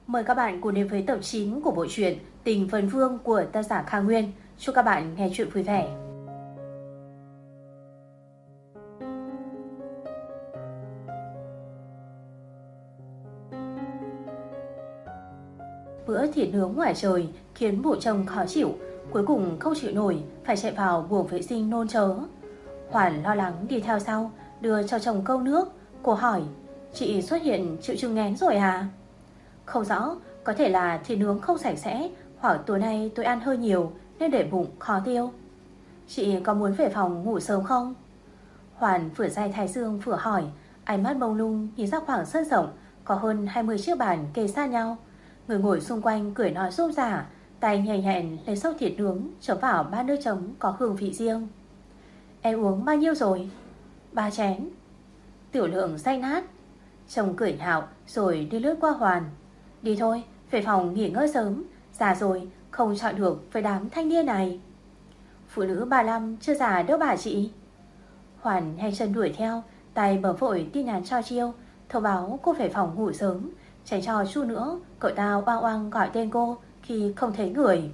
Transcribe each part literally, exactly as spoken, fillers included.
Mời các bạn cùng đến với tập chín của bộ truyện Tình Vân Vương của tác giả Kha Nguyên. Chúc các bạn nghe truyện vui vẻ. Bữa thịt nướng ngoài trời khiến bộ chồng khó chịu, cuối cùng không chịu nổi phải chạy vào buồng vệ sinh nôn chớ. Hoàn lo lắng đi theo sau, đưa cho chồng câu nước. Cô hỏi: "Chị xuất hiện triệu chứng nghén rồi à?" "Không rõ, có thể là thịt nướng không sạch sẽ, hoặc tối nay tôi ăn hơi nhiều nên để bụng khó tiêu." "Chị có muốn về phòng ngủ sớm không?" Hoàn vừa day thái dương vừa hỏi, ánh mắt mông lung nhìn ra khoảng sân rộng có hơn hai mươi chiếc bàn kề sát nhau. Người ngồi xung quanh cười nói rôm rả, tay nhẹ nhẹn lấy xâu thịt nướng chấm vào bát nước chấm có hương vị riêng. "Em uống bao nhiêu rồi?" "Ba chén." Tiểu Lượng say nát. Chồng cười nhạo rồi đi lướt qua Hoàn. "Đi thôi, về phòng nghỉ ngơi sớm, già rồi không chọn được với đám thanh niên này." "Phụ nữ ba lăm chưa già đâu bà chị." Hoàn nhanh chân đuổi theo, tay bấm vội tin nhắn cho Chiêu, thông báo cô về phòng ngủ sớm, tránh cho chút nữa cậu ta oang oang gọi tên cô khi không thấy người.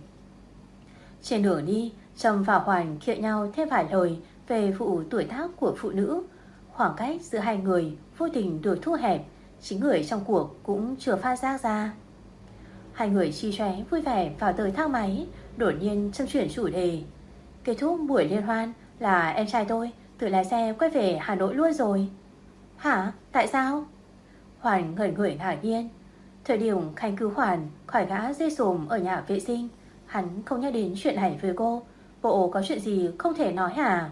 Trên đường đi, Trâm và Hoàn khiêng nhau thêm vài lời về vụ tuổi tác của phụ nữ. Khoảng cách giữa hai người vô tình được thu hẹp, chính người trong cuộc cũng chưa phát giác ra. Hai người chi chóe vui vẻ vào tới thang máy, đột nhiên Trâm chuyển chủ đề. "Kết thúc buổi liên hoan là em trai tôi tự lái xe quay về Hà Nội luôn rồi." "Hả? Tại sao?" Hoàn ngẩn người ngạc nhiên. Thời điểm Khánh cứu Hoàn khỏi gã dê sồm ở nhà vệ sinh, hắn không nhắc đến chuyện này với cô. Bộ có chuyện gì không thể nói hả?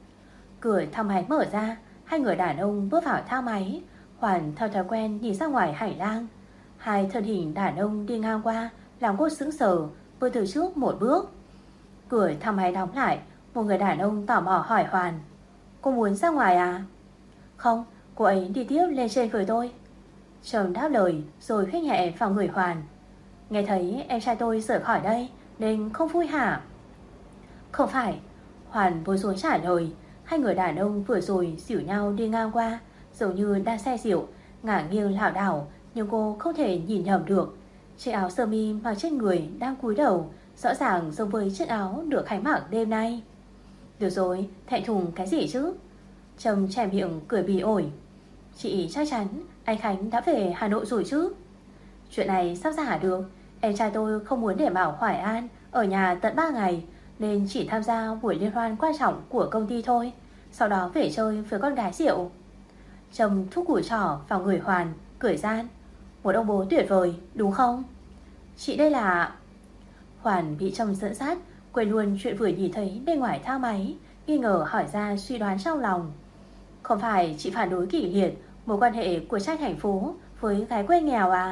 Cửa thang máy mở ra, hai người đàn ông bước vào thang máy. Hoàn theo thói quen nhìn ra ngoài hành lang. Hai thân hình đàn ông đi ngang qua làm cô sững sờ, bước từ trước một bước. Cửa thang máy đóng lại, một người đàn ông tò mò hỏi Hoàn: "Cô muốn ra ngoài à?" "Không, cô ấy đi tiếp lên trên với tôi." Chồng đáp lời rồi khích nhẹ vào người Hoàn. "Nghe thấy em trai tôi rời khỏi đây nên không vui hả?" "Không phải." Hoàn bối rối trả lời. Hai người đàn ông vừa rồi xỉu nhau đi ngang qua, giống như đang say rượu, ngả nghiêng lảo đảo, nhưng cô không thể nhìn nhầm được. Chiếc áo sơ mi mặc trên người đang cúi đầu rõ ràng giống với chiếc áo được Khánh mặc đêm nay. "Được rồi, thẹn thùng cái gì chứ?" Chồng chẻ miệng cười bỉ ổi. "Chị chắc chắn anh Khánh đã về Hà Nội rồi chứ?" "Chuyện này sao giả được. Em trai tôi không muốn để Bảo Hoài An ở nhà tận ba ngày, nên chỉ tham gia buổi liên hoan quan trọng của công ty thôi, sau đó về chơi với con gái rượu." Chồng thúc củ trỏ vào người Hoàn, cười gian. "Một ông bố tuyệt vời, đúng không?" "Chị đây là..." Hoàn bị chồng dẫn dắt, quên luôn chuyện vừa nhìn thấy bên ngoài thang máy, nghi ngờ hỏi ra suy đoán trong lòng. "Không phải chị phản đối kỷ liệt mối quan hệ của trai thành phố với gái quê nghèo à?"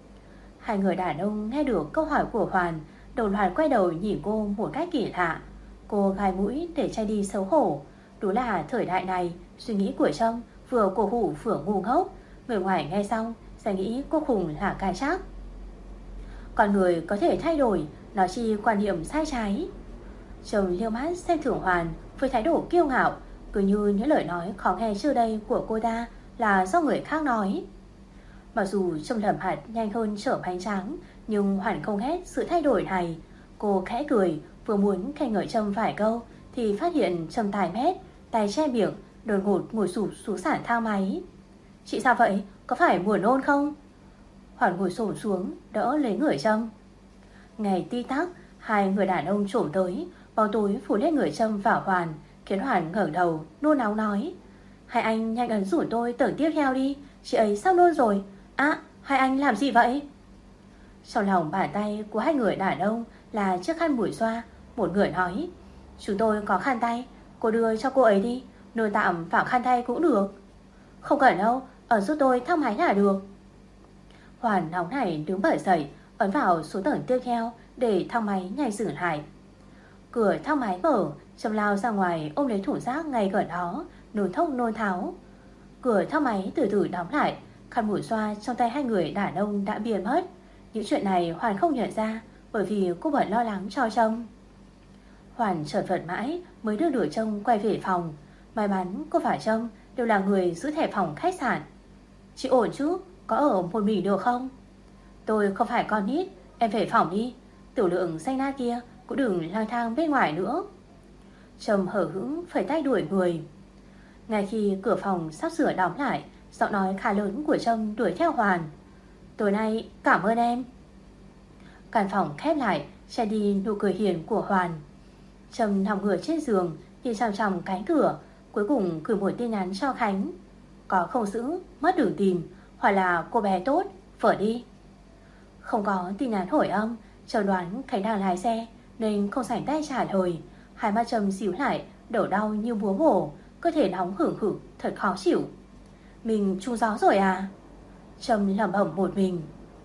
Hai người đàn ông nghe được câu hỏi của Hoàn, đồng loạt quay đầu nhìn cô một cách kỳ lạ. Cô gai mũi để che đi xấu hổ. Đúng là thời đại này, suy nghĩ của Trâm vừa cổ hủ vừa ngu ngốc. Người ngoài nghe xong sẽ nghĩ cô khùng là cái chắc. Con người có thể thay đổi, nó chỉ quan niệm sai trái. Chồng liêu mắt xem thường Hoàn với thái độ kiêu ngạo, cứ như những lời nói khó nghe trước đây của cô ta là do người khác nói. Mặc dù Trâm lẩm hạt nhanh hơn chở bánh tráng, nhưng Hoàn không ghét sự thay đổi này. Cô khẽ cười, vừa muốn khen ngợi Trâm vài câu thì phát hiện Trâm tài mét, tay che miệng, đột ngột ngồi sụp xuống sàn thang máy. "Chị sao vậy? Có phải buồn nôn không?" Hoàn ngồi xổm xuống đỡ lấy người Trâm. Ngày ti tắc, hai người đàn ông trổm tới, bóng tối phủ lên người Trâm và Hoàn, khiến Hoàn ngẩng đầu nôn nóng nói: "Hai anh nhanh ấn rủ tôi tầng tiếp theo đi, chị ấy sắp nôn rồi." "À, hai anh làm gì vậy?" Trong lòng bàn tay của hai người đàn ông là chiếc khăn bủi xoa. Một người nói: "Chúng tôi có khăn tay, cô đưa cho cô ấy đi, nôn tạm vào khăn tay cũng được." "Không cần đâu, ấn giúp tôi thang máy là được." Hoàn nóng nảy đứng bật dậy, ấn vào số tầng tiếp theo để thang máy nhanh dừng lại. Cửa thang máy mở, Trâm lao ra ngoài ôm lấy thùng rác ngay gần đó, nôn thốc nôn tháo. Cửa thang máy từ từ đóng lại, khăn bủi xoa trong tay hai người đàn ông đã biến mất. Những chuyện này Hoàn không nhận ra, bởi vì cô vẫn lo lắng cho Trâm. Hoàn chợt vật mãi mới đưa được Trâm quay về phòng. May mắn cô và Trâm đều là người giữ thẻ phòng khách sạn. "Chị ổn chứ? Có ở một mình được không?" Tôi không phải con nít, em về phòng đi. Tiểu Lượng danh na kia cũng đừng lang thang bên ngoài nữa. Trầm hở hững phẩy tay đuổi người. Ngay khi cửa phòng sắp sửa đóng lại, giọng nói khá lớn của Trâm đuổi theo Hoàn. Tối nay cảm ơn em. Căn phòng khép lại, che đi nụ cười hiền của Hoàn. Trâm nằm ngửa trên giường, nhìn chằm chằm cánh cửa, cuối cùng gửi một tin nhắn cho Khánh. Có không giữ, mất đường tìm, hoặc là cô bé tốt, phở đi. Không có tin nhắn hồi âm, Trâm đoán Khánh đang lái xe nên không rảnh tay trả lời. Hai mắt Trâm xíu lại, đầu đau như búa bổ, cơ thể nóng hửng hực, thật khó chịu. Mình trúng gió rồi à? Trâm lẩm bẩm một mình.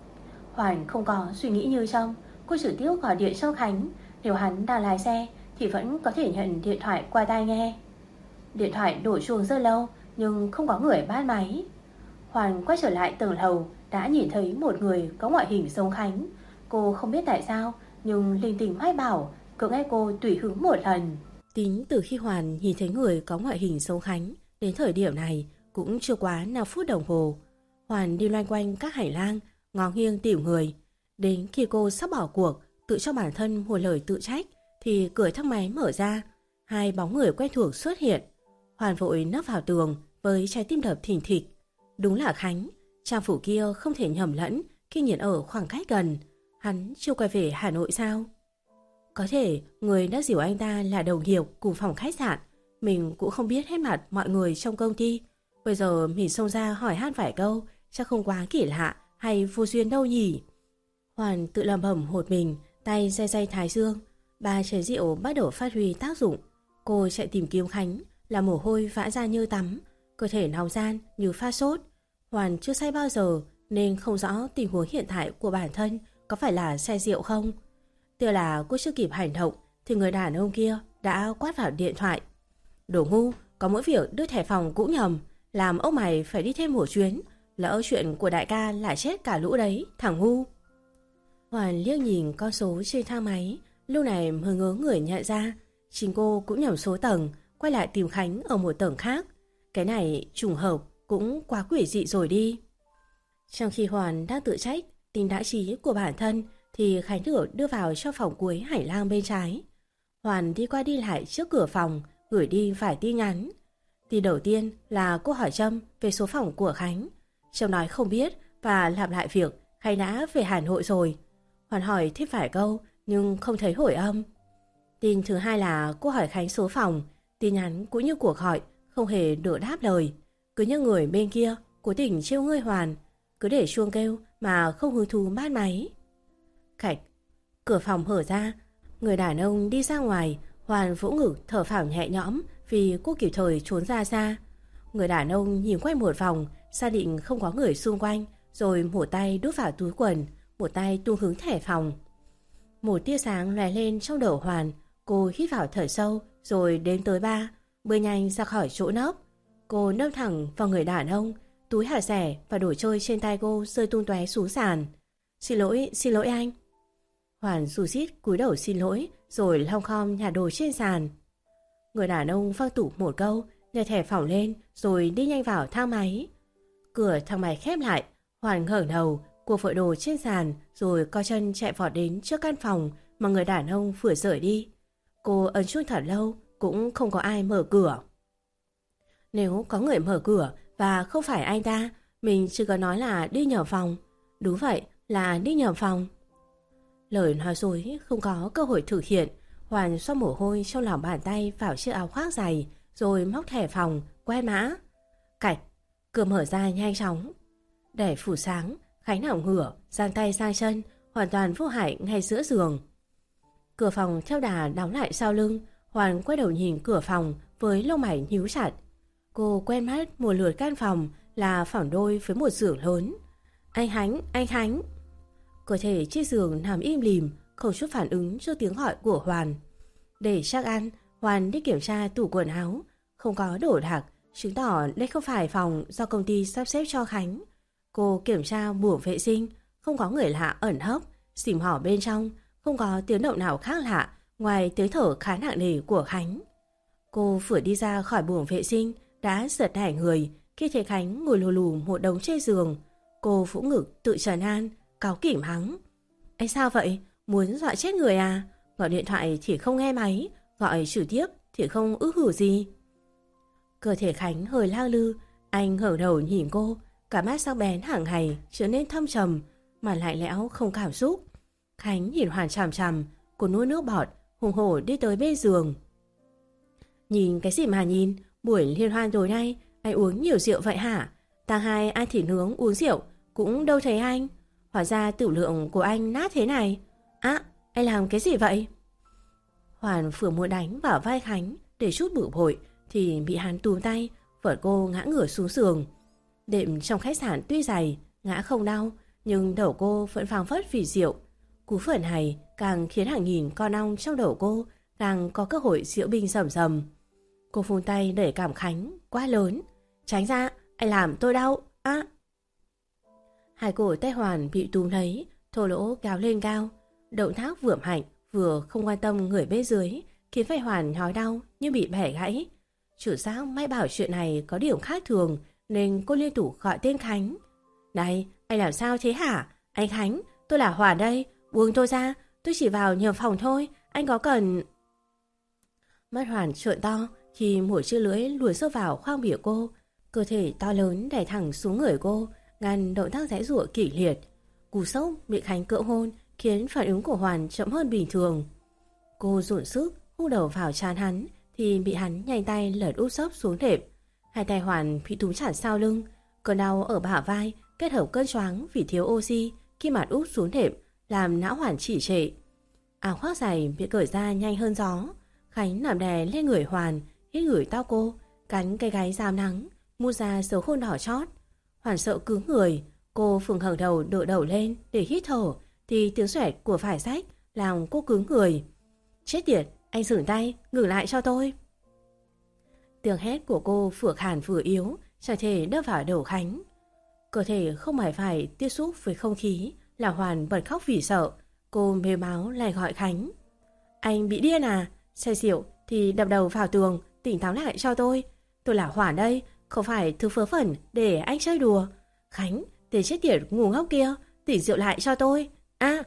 Hoàn không có suy nghĩ như Trâm, cô trực tiếp gọi điện cho Khánh. Nếu hắn đang lái xe thì vẫn có thể nhận điện thoại qua tai nghe. Điện thoại đổ chuông rất lâu nhưng không có người bắt máy. Hoàn quay trở lại tầng lầu, đã nhìn thấy một người có ngoại hình giống Khánh. Cô không biết tại sao nhưng linh tinh mách bảo cứ nghe cô tùy hứng một lần. Tính từ khi Hoàn nhìn thấy người có ngoại hình giống Khánh đến thời điểm này cũng chưa quá năm phút đồng hồ. Hoàn đi loanh quanh các hành lang, ngó nghiêng tìm người. Đến khi cô sắp bỏ cuộc, tự cho bản thân một lời tự trách, thì cửa thang máy mở ra, hai bóng người quen thuộc xuất hiện. Hoàn vội nấp vào tường với trái tim đập thình thịch. Đúng là Khánh, trang phủ kia không thể nhầm lẫn khi nhìn ở khoảng cách gần. Hắn chưa quay về Hà Nội sao? Có thể người đã dìu anh ta là đồng nghiệp cùng phòng khách sạn. Mình cũng không biết hết mặt mọi người trong công ty. Bây giờ mình xông ra hỏi han vài câu chắc không quá kỳ lạ hay vô duyên đâu nhỉ. Hoàn tự lẩm bẩm một mình, tay day day thái dương. Ba chén rượu bắt đầu phát huy tác dụng. Cô chạy tìm kiếm Khánh, là mồ hôi vã ra như tắm, cơ thể nóng ran như phát sốt. Hoàn chưa say bao giờ nên không rõ tình huống hiện tại của bản thân có phải là say rượu không. Tiếc là cô chưa kịp hành động thì người đàn ông kia đã quát vào điện thoại. Đồ ngu, có mỗi việc đưa thẻ phòng cũng nhầm, làm ông mày phải đi thêm một chuyến. Lỡ chuyện của đại ca lại chết cả lũ đấy, thằng ngu. Hoàn liếc nhìn con số trên thang máy, lúc này mới ngớ người nhận ra chính cô cũng nhầm số tầng, quay lại tìm Khánh ở một tầng khác. Cái này trùng hợp cũng quá quỷ dị rồi đi. Trong khi Hoàn đang tự trách tính đã trí của bản thân thì Khánh được đưa vào cho phòng cuối hành lang bên trái. Hoàn đi qua đi lại trước cửa phòng, gửi đi vài tin nhắn. Tin đầu tiên là cô hỏi Trâm về số phòng của Khánh. Trâm nói không biết và lặp lại việc Khánh đã về Hà Nội rồi. Hoàn hỏi thêm vài câu nhưng không thấy hồi âm. Tin thứ hai là cô hỏi Khánh số phòng. Tin nhắn cũng như cuộc gọi không hề được đáp lời. Cứ như người bên kia cố tình trêu ngươi Hoàn, cứ để chuông kêu mà không hứng thú bắt máy. Khạch, cửa phòng hở ra, người đàn ông đi ra ngoài. Hoàn vỗ ngực thở phào nhẹ nhõm vì cô kịp thời trốn ra xa. Người đàn ông nhìn quanh một vòng, xác định không có người xung quanh, rồi một tay đút vào túi quần, một tay tung hướng thẻ phòng. Một tia sáng lóe lên trong đầu Hoàn, cô hít vào thở sâu rồi đếm tới ba, bơi nhanh ra khỏi chỗ nấp. Cô nấp thẳng vào người đàn ông, túi hạt rẻ và đồ chơi trên tay cô rơi tung tóe xuống sàn. Xin lỗi, xin lỗi anh. Hoàn rủ rít cúi đầu xin lỗi rồi long khom nhả đồ trên sàn. Người đàn ông văng tủ một câu, nhặt thẻ phòng lên rồi đi nhanh vào thang máy. Cửa thang máy khép lại, Hoàn ngẩng đầu, cô vội đồ trên sàn rồi co chân chạy vọt đến trước căn phòng mà người đàn ông vừa rời đi. Cô ấn chuông thật lâu cũng không có ai mở cửa. Nếu có người mở cửa và không phải anh ta, mình chỉ có nói là đi nhầm phòng. Đúng vậy, là đi nhầm phòng. Lời nói dối không có cơ hội thực hiện. Hoàn xoa mồ hôi trong lòng bàn tay vào chiếc áo khoác dày rồi móc thẻ phòng, quét mã. Cạch, cửa mở ra nhanh chóng. Để phủ sáng, Khánh nằm ngửa, giang tay sang chân, hoàn toàn vô hại ngay giữa giường. Cửa phòng theo đà đóng lại sau lưng. Hoàn quay đầu nhìn cửa phòng với lông mày nhíu chặt. Cô quen mắt một lượt căn phòng là phẳng đôi với một giường lớn. Anh Khánh, anh Khánh. Cơ thể chiếc giường nằm im lìm, không chút phản ứng trước tiếng gọi của Hoàn. Để chắc ăn, Hoàn đi kiểm tra tủ quần áo, không có đồ đạc, chứng tỏ đây không phải phòng do công ty sắp xếp cho Khánh. Cô kiểm tra buồng vệ sinh, không có người lạ ẩn hấp, xìm hỏ bên trong, không có tiếng động nào khác lạ ngoài tiếng thở khá nặng nề của Khánh. Cô vừa đi ra khỏi buồng vệ sinh đã giật nảy người khi thấy Khánh ngồi lù lù một đống trên giường. Cô vỗ ngực tự trấn an, cáu kỉnh mắng. Anh sao vậy? Muốn dọa chết người à? Gọi điện thoại thì không nghe máy, gọi trực tiếp thì không ứ hử gì. Cơ thể Khánh hơi lao lư, anh ngẩng đầu nhìn cô, cả mắt sắc bén hàng ngày trở nên thâm trầm, mà lạnh lẽo không cảm xúc. Khánh nhìn Hoàn chằm chằm, cô nuốt nước bọt, hùng hổ đi tới bên giường. Nhìn cái gì mà nhìn, buổi liên hoan tối nay anh uống nhiều rượu vậy hả? Tàng hai ăn thịt nướng uống rượu cũng đâu thấy anh. Hóa ra tử lượng của anh nát thế này. Á, anh làm cái gì vậy? Hoàn vừa muốn đánh vào vai Khánh để chút bực bội thì bị hắn túm tay, vợt cô ngã ngửa xuống giường. Đêm trong khách sạn tuy dày, ngã không đau, nhưng đầu cô vẫn phảng phất vì rượu. Cú phẫn này càng khiến hàng nghìn con ong trong đầu cô càng có cơ hội diễu binh rầm rầm. Cô phun tay đẩy cảm Khánh quá lớn. Tránh ra, anh làm tôi đau. Á! À. Hai cổ tay Hoàn bị túm lấy, thô lỗ kéo lên cao. Động tác vượm hạnh vừa không quan tâm người bên dưới, khiến vai Hoàn nhói đau như bị bẻ gãy. Chủ giác may bảo chuyện này có điểm khác thường nên cô liên tục gọi tên Khánh. Này, anh làm sao thế hả? Anh Khánh, tôi là Hoàn đây. Buông tôi ra, tôi chỉ vào nhờ phòng thôi. Anh có cần... Mắt Hoàn trợn to khi mũi chữ lưỡi lùi sâu vào khoang miệng cô. Cơ thể to lớn đẩy thẳng xuống người cô, ngăn động tác giãy giụa kịch liệt. Cú sốc bị Khánh cưỡng hôn khiến phản ứng của Hoàn chậm hơn bình thường. Cô dồn sức hút đầu vào trán hắn thì bị hắn nhanh tay lật úp sấp xuống đệm. Hai tay Hoàn bị túm chặt sau lưng, cơn đau ở bả vai kết hợp cơn choáng vì thiếu oxy khi mặt úp xuống đệm làm não Hoàn chỉ trệ. Áo khoác dày bị cởi ra nhanh hơn gió. Khánh nằm đè lên người Hoàn, hít ngửi tóc cô, cắn cái gáy rám nắng, mua ra dấu hôn đỏ chót. Hoàn sợ cứng người, cô phừng ngẩng đầu đỡ đầu lên để hít thở thì tiếng xoẹt của phải rách làm cô cứng người. Chết tiệt, anh dừng tay, ngừng lại cho tôi. Tiếng hét của cô vừa khàn vừa yếu, chẳng thể đập vào đầu Khánh. Cơ thể không phải phải tiếp xúc với không khí là Hoàn bật khóc vì sợ. Cô mếu máo lại gọi Khánh. Anh bị điên à? Say rượu thì đập đầu vào tường, tỉnh táo lại cho tôi. Tôi là Hoàn đây, không phải thứ vớ vẩn để anh chơi đùa. Khánh, tên chết tiệt ngu ngốc kia, tỉnh rượu lại cho tôi. A! À.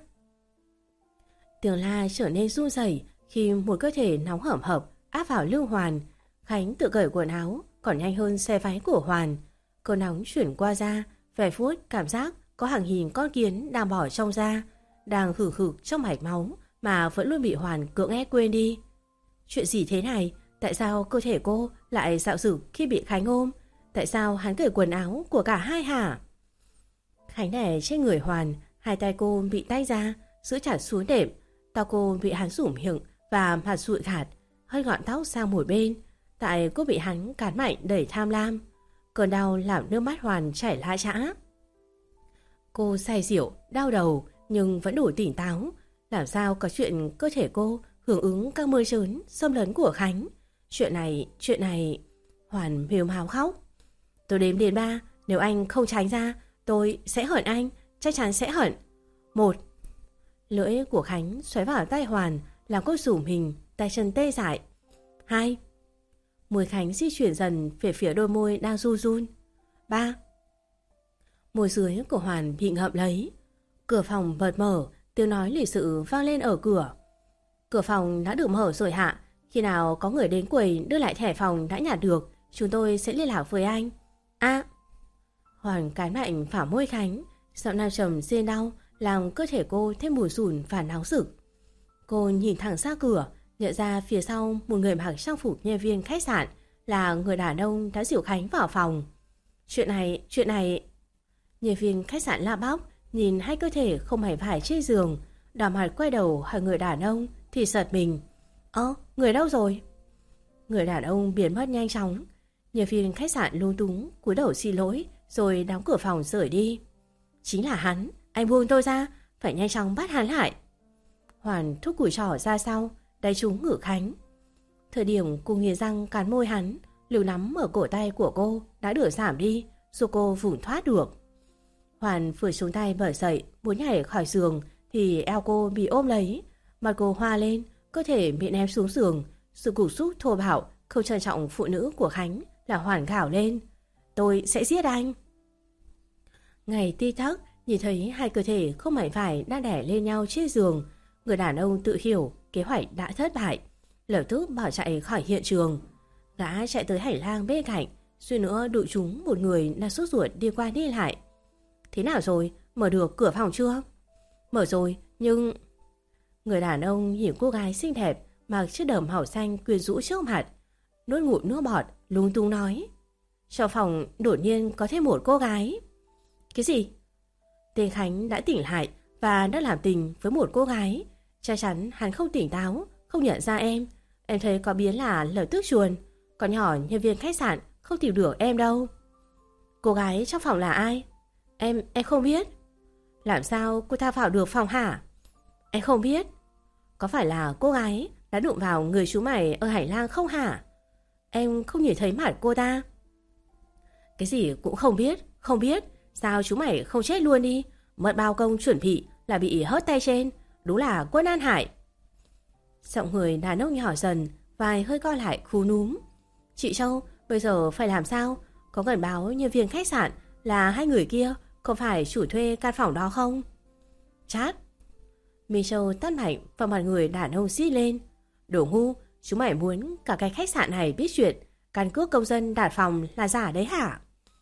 Tiếng la trở nên run rẩy khi một cơ thể nóng hẩm hập áp vào lưng Hoàn. Khánh tự cởi quần áo còn nhanh hơn xe váy của Hoàn. Cơn nóng chuyển qua da, vài phút cảm giác có hàng nghìn con kiến đang bò trong da, đang hử hực trong mạch máu mà vẫn luôn bị Hoàn cưỡng ép quên đi. Chuyện gì thế này? Tại sao cơ thể cô lại dạo dực khi bị Khánh ôm? Tại sao hắn cởi quần áo của cả hai hả? Khánh đè trên người Hoàn, hai tay cô bị tách ra, giữ chặt xuống đệm. Tao cô bị hắn rủm miệng và mặt sụi khạt, hơi gọn tóc sang một bên. Tại cô bị hắn cán mạnh đẩy tham lam. Cơn đau làm nước mắt Hoàn chảy lá chã. Cô say rượu, đau đầu nhưng vẫn đủ tỉnh táo. Làm sao có chuyện cơ thể cô hưởng ứng các mơ trớn xâm lấn của Khánh? Chuyện này, chuyện này... Hoàn mếu máo khóc. Tôi đếm đến ba, nếu anh không tránh ra, tôi sẽ hận anh, chắc chắn sẽ hận. Một. Lưỡi của Khánh xoáy vào tay Hoàn, làm cô rủ mình, tay chân tê dại. Hai. Môi Khánh di chuyển dần về phía đôi môi đang run run. Ba. Môi dưới của Hoàn bị ngậm lấy. Cửa phòng bật mở, tiếng nói lịch sự vang lên ở cửa. Cửa phòng đã được mở rồi hạ. Khi nào có người đến quầy đưa lại thẻ phòng đã nhặt được, chúng tôi sẽ liên lạc với anh. A. À. Hoàn cắn mạnh vào môi Khánh, giọng nam trầm rên đau làm cơ thể cô thêm bùn rùn và nóng rực. Cô nhìn thẳng ra cửa, nhận ra phía sau một người mặc trang phục nhân viên khách sạn là người đàn ông đã dìu Khánh vào phòng. Chuyện này, chuyện này... Nhân viên khách sạn la bóc, nhìn hai cơ thể không hề phải trên giường, đỏ mặt quay đầu hỏi người đàn ông thì giật mình. Ơ, người đâu rồi? Người đàn ông biến mất nhanh chóng. Nhân viên khách sạn lung túng cúi đầu xin lỗi rồi đóng cửa phòng rời đi. Chính là hắn, anh buông tôi ra, phải nhanh chóng bắt hắn lại. Hoàn thúc củi trỏ ra sau, đánh trúng ngực Khánh. Thời điểm cô nghiến răng cắn môi hắn, lực nắm ở cổ tay của cô đã được giảm đi, giúp cô vùng thoát được. Hoàn vừa xuống tay bở dậy muốn nhảy khỏi giường thì eo cô bị ôm lấy, mặt cô hoa lên, cơ thể bị ném xuống giường. Sự cục xúc thô bạo không trân trọng phụ nữ của Khánh là Hoàn gào lên. Tôi sẽ giết anh. Ngày ti tắc Nhìn thấy hai cơ thể không mảnh vải đang đè lên nhau trên giường, người đàn ông tự hiểu kế hoạch đã thất bại, lập tức bỏ chạy khỏi hiện trường. Gã chạy tới hành lang bên cạnh, suýt nữa đụng trúng một người đang sốt ruột đi qua đi lại. Thế nào rồi? Mở được cửa phòng chưa? Mở rồi, nhưng... Người đàn ông nhìn cô gái xinh đẹp mặc chiếc đầm màu xanh quyến rũ trước mặt, nuốt ngụm nước bọt, lung tung nói. Trong phòng đột nhiên có thêm một cô gái. Cái gì? Tên Khánh đã tỉnh lại và đã làm tình với một cô gái. Chắc chắn hắn không tỉnh táo, không nhận ra em. Em thấy có biến là lập tức chuồn. Con nhỏ nhân viên khách sạn không tìm được em đâu. Cô gái trong phòng là ai? Em, em không biết. Làm sao cô ta vào được phòng hả? Em không biết. Có phải là cô gái đã đụng vào người chú mày ở hành lang không hả? Em không nhìn thấy mặt cô ta. Cái gì cũng không biết, không biết. Sao chú mày không chết luôn đi? Mất bao công chuẩn bị là bị hớt tay trên. Đúng là quân an hại. Giọng người đàn ông nhỏ dần, vai hơi co lại khú núm. Chị Châu, bây giờ phải làm sao? Có gần báo nhân viên khách sạn là hai người kia có phải chủ thuê căn phòng đó không? Chát. Mi Châu tát mạnh vào mặt người đàn ông xít lên. Đồ ngu, chúng mày muốn cả cái khách sạn này biết chuyện căn cước công dân đặt phòng là giả đấy hả?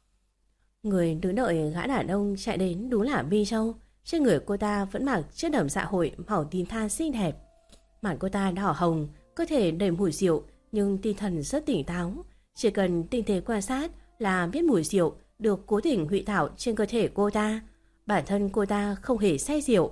Người đứng đợi gã đàn ông chạy đến đúng là Mi Châu. Trên người cô ta vẫn mặc chiếc đầm dạ hội màu tím than xinh đẹp. Mặt cô ta đỏ hồng, cơ thể đầy mùi rượu nhưng tinh thần rất tỉnh táo. Chỉ cần tinh tế quan sát là biết mùi rượu được cố tình hủy thảo trên cơ thể cô ta. Bản thân cô ta không hề say rượu.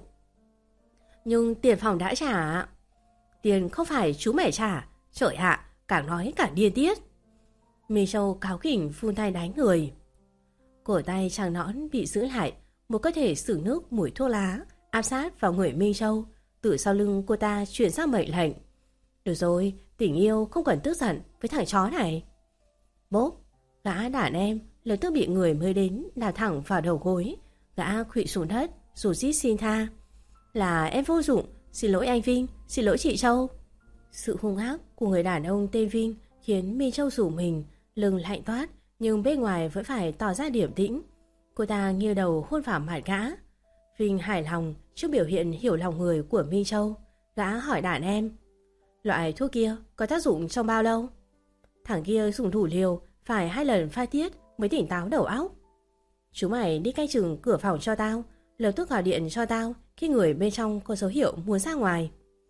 Nhưng tiền phòng đã trả. Tiền không phải chú mày trả. Trời ạ, càng nói càng điên tiết. Mi Châu cáo kỉnh phun tay đánh người. Cổ tay trắng nõn bị giữ lại, một cơ thể xử nước mùi thuốc lá áp sát vào người Mi Châu. Từ sau lưng cô ta chuyển sang mệnh lệnh. Được rồi, tình yêu không cần tức giận với thằng chó này. Bốp, gã đàn em lập tức bị người mới đến đạp thẳng vào đầu gối. Gã khuỵu xuống đất rồi rít xin tha. Là em vô dụng, xin lỗi anh Vinh, xin lỗi chị Châu. Sự hung ác của người đàn ông tên Vinh khiến Mi Châu rủ mình, lưng lạnh toát nhưng bên ngoài vẫn phải tỏ ra điềm tĩnh. Cô ta nghiêng đầu hôn vào mặt gã. Vinh hài lòng trước biểu hiện hiểu lòng người của Mi Châu. Gã hỏi đàn em, loại thuốc kia có tác dụng trong bao lâu? Thằng kia dùng đủ liều, phải hai lần pha tiết mới tỉnh táo đầu óc. Chúng mày đi canh chừng cửa phòng cho tao, lập tức gọi điện cho tao khi người bên trong có dấu hiệu muốn ra ngoài.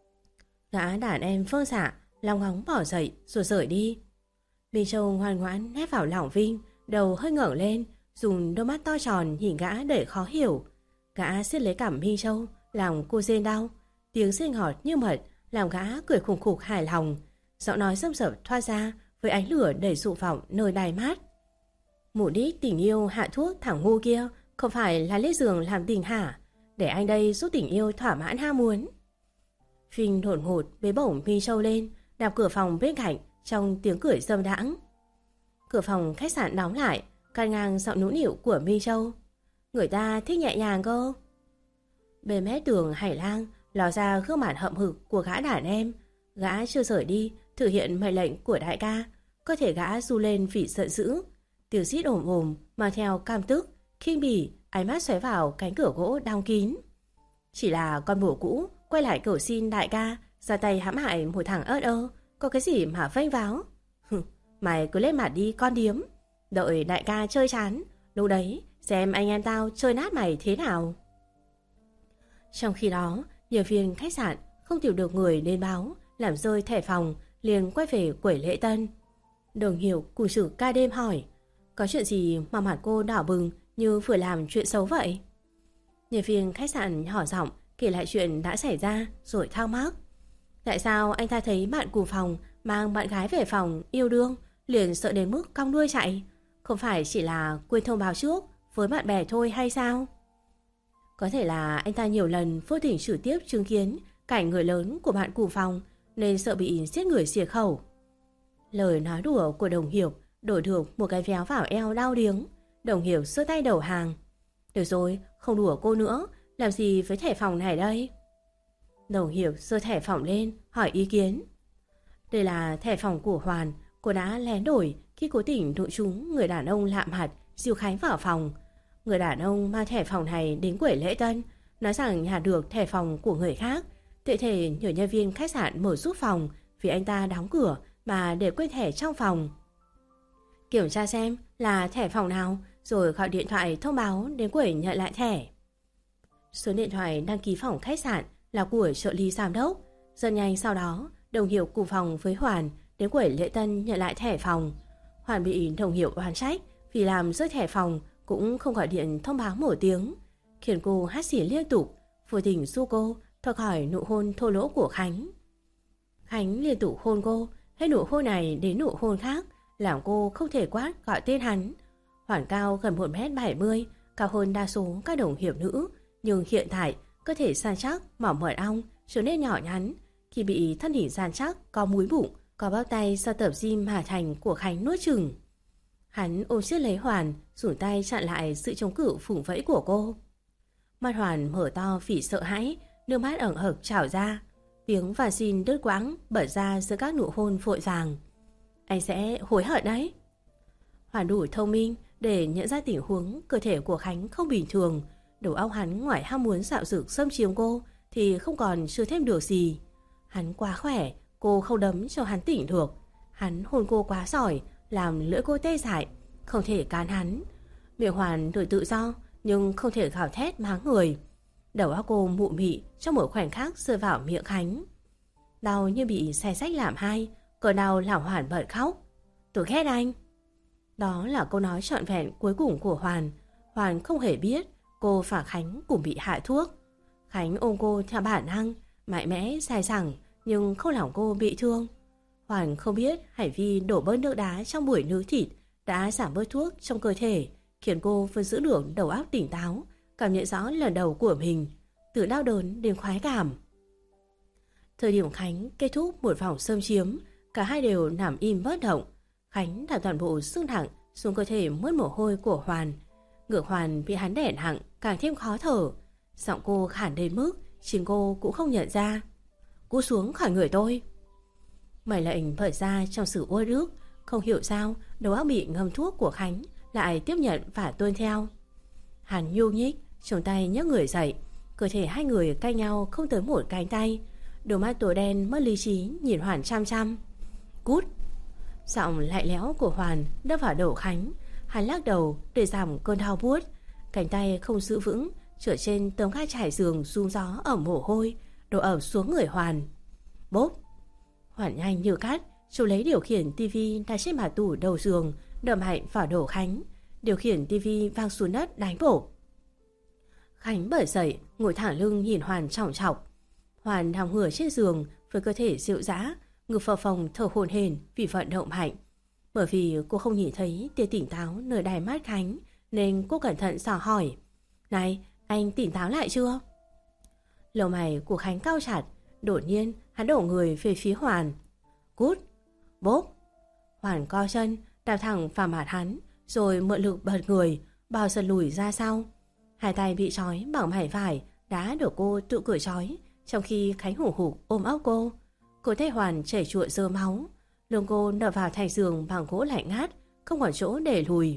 Gã đàn em vâng dạ, lòng ngóng bỏ dậy rồi rời đi. Mi Châu ngoan ngoãn nép vào lòng Vinh, đầu hơi ngẩng lên, dùng đôi mắt to tròn nhìn gã để khó hiểu. Gã siết lấy cằm Mi Châu, làm cô rên đau. Tiếng rên ngọt như mật làm gã cười khùng khục hài lòng. Giọng nói râm rập thoa ra với ánh lửa đầy dụ vọng nơi đài mát. Mục đích tình yêu hạ thuốc thằng ngu kia không phải là lên giường làm tình hả? Để anh đây giúp tình yêu thỏa mãn ham muốn. Vinh đột ngột bế bổng Mi Châu lên, đạp cửa phòng bên cạnh trong tiếng cười dâm đãng. Cửa phòng khách sạn đóng lại, cắt ngang giọng nũng nịu của Mi Châu. Người ta thích nhẹ nhàng cơ. Bên mép tường hành lang ló ra gương mặt hậm hực của gã đàn em. Gã chưa rời đi thực hiện mệnh lệnh của đại ca. Cơ thể gã du lên vì giận dữ. Tiếng rít ồm ồm mang theo cam tức, khinh bỉ, ánh mắt xoáy vào cánh cửa gỗ đóng kín. Chỉ là con bồ cũ quay lại cầu xin đại ca ra tay hãm hại một thằng ớt ơ. Có cái gì mà vênh váo? Mày cứ lên mặt đi con điếm. Đợi đại ca chơi chán, lúc đấy xem anh em tao chơi nát mày thế nào. Trong khi đó, nhân viên khách sạn không tìm được người đến báo, làm rơi thẻ phòng, liền quay về quẩy lễ tân. Đồng Hiểu cùng sử ca đêm hỏi, có chuyện gì mà mặt cô đỏ bừng như vừa làm chuyện xấu vậy? Nhân viên khách sạn nhỏ giọng kể lại chuyện đã xảy ra rồi thắc mắc. Tại sao anh ta thấy bạn cùng phòng mang bạn gái về phòng yêu đương liền sợ đến mức cong đuôi chạy? Không phải chỉ là quên thông báo trước với bạn bè thôi hay sao? Có thể là anh ta nhiều lần vô tình trực tiếp chứng kiến cảnh người lớn của bạn cùng phòng nên sợ bị giết người diệt khẩu. Lời nói đùa của Đồng Hiểu đổi được một cái véo vào eo đau điếng. Đồng Hiểu giơ tay đầu hàng. Được rồi, không đùa cô nữa, làm gì với thẻ phòng này đây? Đồng Hiểu giơ thẻ phòng lên hỏi ý kiến. Đây là thẻ phòng của Hoàn, cô đã lén đổi khi cố tình đụng trúng người đàn ông lạ mặt Diêu Khánh vào phòng. Người đàn ông mang thẻ phòng này đến quầy lễ tân, nói rằng nhặt được thẻ phòng của người khác. Tiện thể nhờ nhân viên khách sạn mở giúp phòng vì anh ta đóng cửa mà để quên thẻ trong phòng. Kiểm tra xem là thẻ phòng nào, rồi gọi điện thoại thông báo đến quầy nhận lại thẻ. Số điện thoại đăng ký phòng khách sạn là của trợ lý giám đốc. Rất nhanh sau đó, đồng hiệu cùng phòng với Hoàn đến quầy lễ tân nhận lại thẻ phòng. Hoàn bị đồng hiệu oán trách vì làm rơi thẻ phòng cũng không gọi điện thông báo một tiếng, khiến cô hắt xì liên tục, vô tình giúp cô thoát khỏi nụ hôn thô lỗ của Khánh. Khánh liên tục hôn cô, hết nụ hôn này đến nụ hôn khác, làm cô không thể quát gọi tên hắn. Hoàn cao gần một mét bảy mươi, cao hơn đa số các đồng hiệu nữ, nhưng hiện tại cơ thể săn chắc, mỏng mượt ong, trở nên nhỏ nhắn. Khi bị thân hình săn chắc, có múi bụng, có bắp tay do tập gym mà thành của Khánh nuốt chừng. Hắn ôm siết lấy Hoàn, dùng tay chặn lại sự chống cự phủng vẫy của cô. Mắt Hoàn mở to vì sợ hãi, nước mắt ẩn hực trào ra. Tiếng và xin đứt quãng bật ra giữa các nụ hôn vội vàng. Anh sẽ hối hận đấy. Hoàn đủ thông minh để nhận ra tình huống cơ thể của Khánh không bình thường. Đầu óc hắn ngoài ham muốn dạo dực xâm chiếm cô thì không còn chưa thêm được gì. Hắn quá khỏe, cô không đấm cho hắn tỉnh được. Hắn hôn cô quá giỏi, làm lưỡi cô tê dại, không thể cán hắn. Miệng Hoàn được tự do nhưng không thể gào thét mắng người. Đầu óc cô mụ mị trong một khoảnh khắc rơi vào miệng Khánh. Đau như bị xé rách làm hai, cơn đau làm Hoàn bật khóc. Tôi ghét anh. Đó là câu nói trọn vẹn cuối cùng của Hoàn. Hoàn không hề biết cô và Khánh cùng bị hạ thuốc. Khánh ôm cô theo bản năng, mạnh mẽ dài dẳng nhưng không làm cô bị thương. Hoàn không biết hành vi đổ bớt nước đá trong buổi nướng thịt đã giảm bớt thuốc trong cơ thể, khiến cô vẫn giữ được đầu óc tỉnh táo, cảm nhận rõ lần đầu của mình, từ đau đớn đến khoái cảm. Thời điểm Khánh kết thúc một vòng xâm chiếm, cả hai đều nằm im bất động. Khánh đặt toàn bộ sức nặng xuống cơ thể mướt mồ hôi của Hoàn. Ngược Hoàn bị hắn đè nặng càng thêm khó thở. Giọng cô khản đến mức chính cô cũng không nhận ra. Cút xuống khỏi người tôi. Mày lệnh bởi ra trong sự uất ức. Không hiểu sao đầu óc bị ngâm thuốc của Khánh lại tiếp nhận và tuân theo. Hắn nhu nhích, chống tay nhấc người dậy. Cơ thể hai người cạnh nhau không tới một cánh tay. Đôi mắt tối đen mất lý trí nhìn Hoàn chăm chăm. Cút. Giọng lạnh lẽo của Hoàn đâm vào đầu Khánh. Hắn lắc đầu để giảm cơn đau buốt. Cánh tay không giữ vững, trở trên tấm gai trải giường rung gió ở mồ hôi, đổ ẩm xuống người Hoàn. Bốp. Hoàn nhanh như cát, chú lấy điều khiển tivi đặt trên bàn tủ đầu giường, đâm mạnh vào đầu Khánh. Điều khiển tivi vang xuống đất đánh bổ. Khánh bật dậy, ngồi thẳng lưng nhìn Hoàn trọng trọc. Hoàn nằm ngửa trên giường với cơ thể dịu dã, ngực phập phồng thở hổn hển vì vận động mạnh. Bởi vì cô không nhìn thấy tia tỉnh táo nơi đáy mắt Khánh, nên cô cẩn thận dò hỏi: Này, anh tỉnh táo lại chưa? Lông mày của Khánh cau chặt. Đột nhiên hắn đổ người về phía Hoàn. Cút. Bốp. Hoàn co chân đạp thẳng vào mặt hắn, rồi mượn lực bật người, bò giật lùi ra sau. Hai tay bị trói bằng mảnh vải đã được cô tự cởi trói, trong khi Khánh hùng hục ôm ốc cô. Cô thấy Hoàn chảy chuội dơ máu. Lưng cô nở vào thành giường bằng gỗ lạnh ngắt, không còn chỗ để lùi.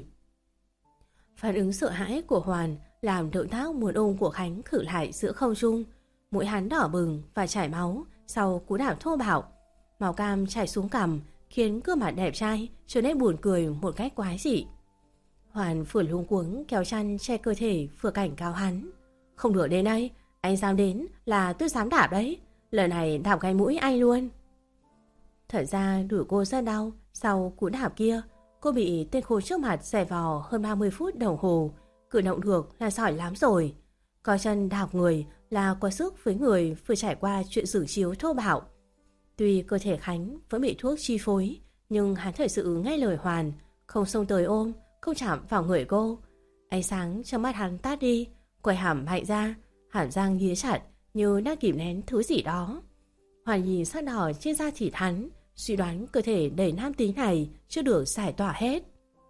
Phản ứng sợ hãi của Hoàn làm động tác muốn ôm của Khánh khử lại giữa không trung. Mũi hắn đỏ bừng và chảy máu sau cú đạp thô bạo. Máu cam chảy xuống cằm khiến gương mặt đẹp trai trở nên buồn cười một cách quái dị. Hoàn vừa luống cuống kéo chăn che cơ thể vừa cảnh cáo hắn. Không được đến đây, anh dám đến là tôi dám đạp đấy. Lần này đạp gai mũi anh luôn. Thật ra đuổi cô rất đau. Sau cú đạp kia, cô bị tên khốn trước mặt giày vò hơn ba mươi phút đồng hồ. Cử động được là giỏi lắm rồi. Coi chân đạp người là quá sức với người vừa trải qua chuyện xử chiếu thô bạo. Tuy cơ thể Khánh vẫn bị thuốc chi phối, nhưng hắn thật sự nghe lời Hoàn, không xông tới ôm, không chạm vào người cô. Ánh sáng trong mắt hắn tát đi, quay hàm mạnh ra, hàm răng nhía chặt như đang kìm nén thứ gì đó. Hoàn nhìn sắc đỏ trên da thịt hắn, suy đoán cơ thể đầy nam tính này chưa được giải tỏa hết.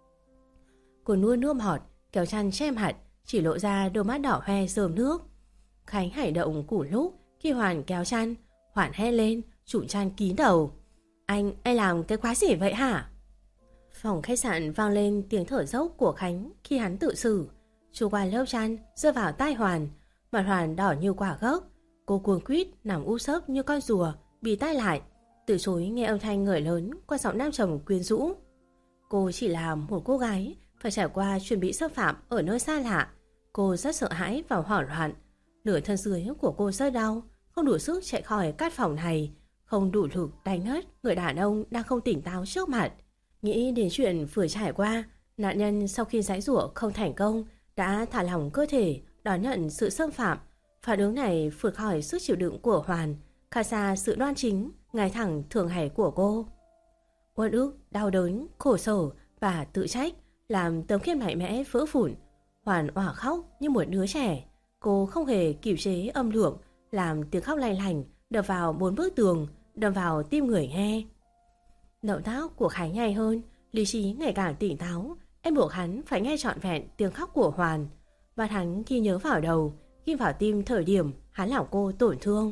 Cô nuốt nước bọt, kéo chăn che mặt, chỉ lộ ra đôi mắt đỏ hoe rơm nước. Khánh hành động củ lúc khi Hoàn kéo chăn. Hoàn hét lên, trụm chăn kín đầu. Anh, anh làm cái quái gì vậy hả? Phòng khách sạn vang lên tiếng thở dốc của Khánh khi hắn tự xử. Chu qua lớp chăn rơi vào tai Hoàn. Mặt Hoàn đỏ như quả gốc. Cô cuống quýt nằm u sấp như con rùa, bì tai lại, từ chối nghe âm thanh người lớn qua giọng nam trầm quyến rũ. Cô chỉ là một cô gái phải trải qua chuyện bị xâm phạm ở nơi xa lạ. Cô rất sợ hãi và hoảng loạn. Nửa thân dưới của cô rất đau, không đủ sức chạy khỏi căn phòng này, không đủ lực đánh ngất người đàn ông đang không tỉnh táo trước mặt. Nghĩ đến chuyện vừa trải qua, nạn nhân sau khi giãy giụa không thành công đã thả lỏng cơ thể đón nhận sự xâm phạm. Phản ứng này vượt khỏi sức chịu đựng của Hoàn, khá xa sự đoan chính, ngay thẳng thường ngày của cô. Uất ức, đau đớn, khổ sở và tự trách làm tấm khiên mạnh mẽ vỡ vụn. Hoàn òa khóc như một đứa trẻ. Cô không hề kiềm chế âm lượng, làm tiếng khóc lanh lành đập vào bốn bức tường, đâm vào tim người nghe. Động tác của Khánh nhanh hơn, lý trí ngày càng tỉnh táo, em buộc hắn phải nghe trọn vẹn tiếng khóc của Hoàn. Và hắn ghi nhớ vào đầu, ghi vào tim thời điểm hắn làm cô tổn thương.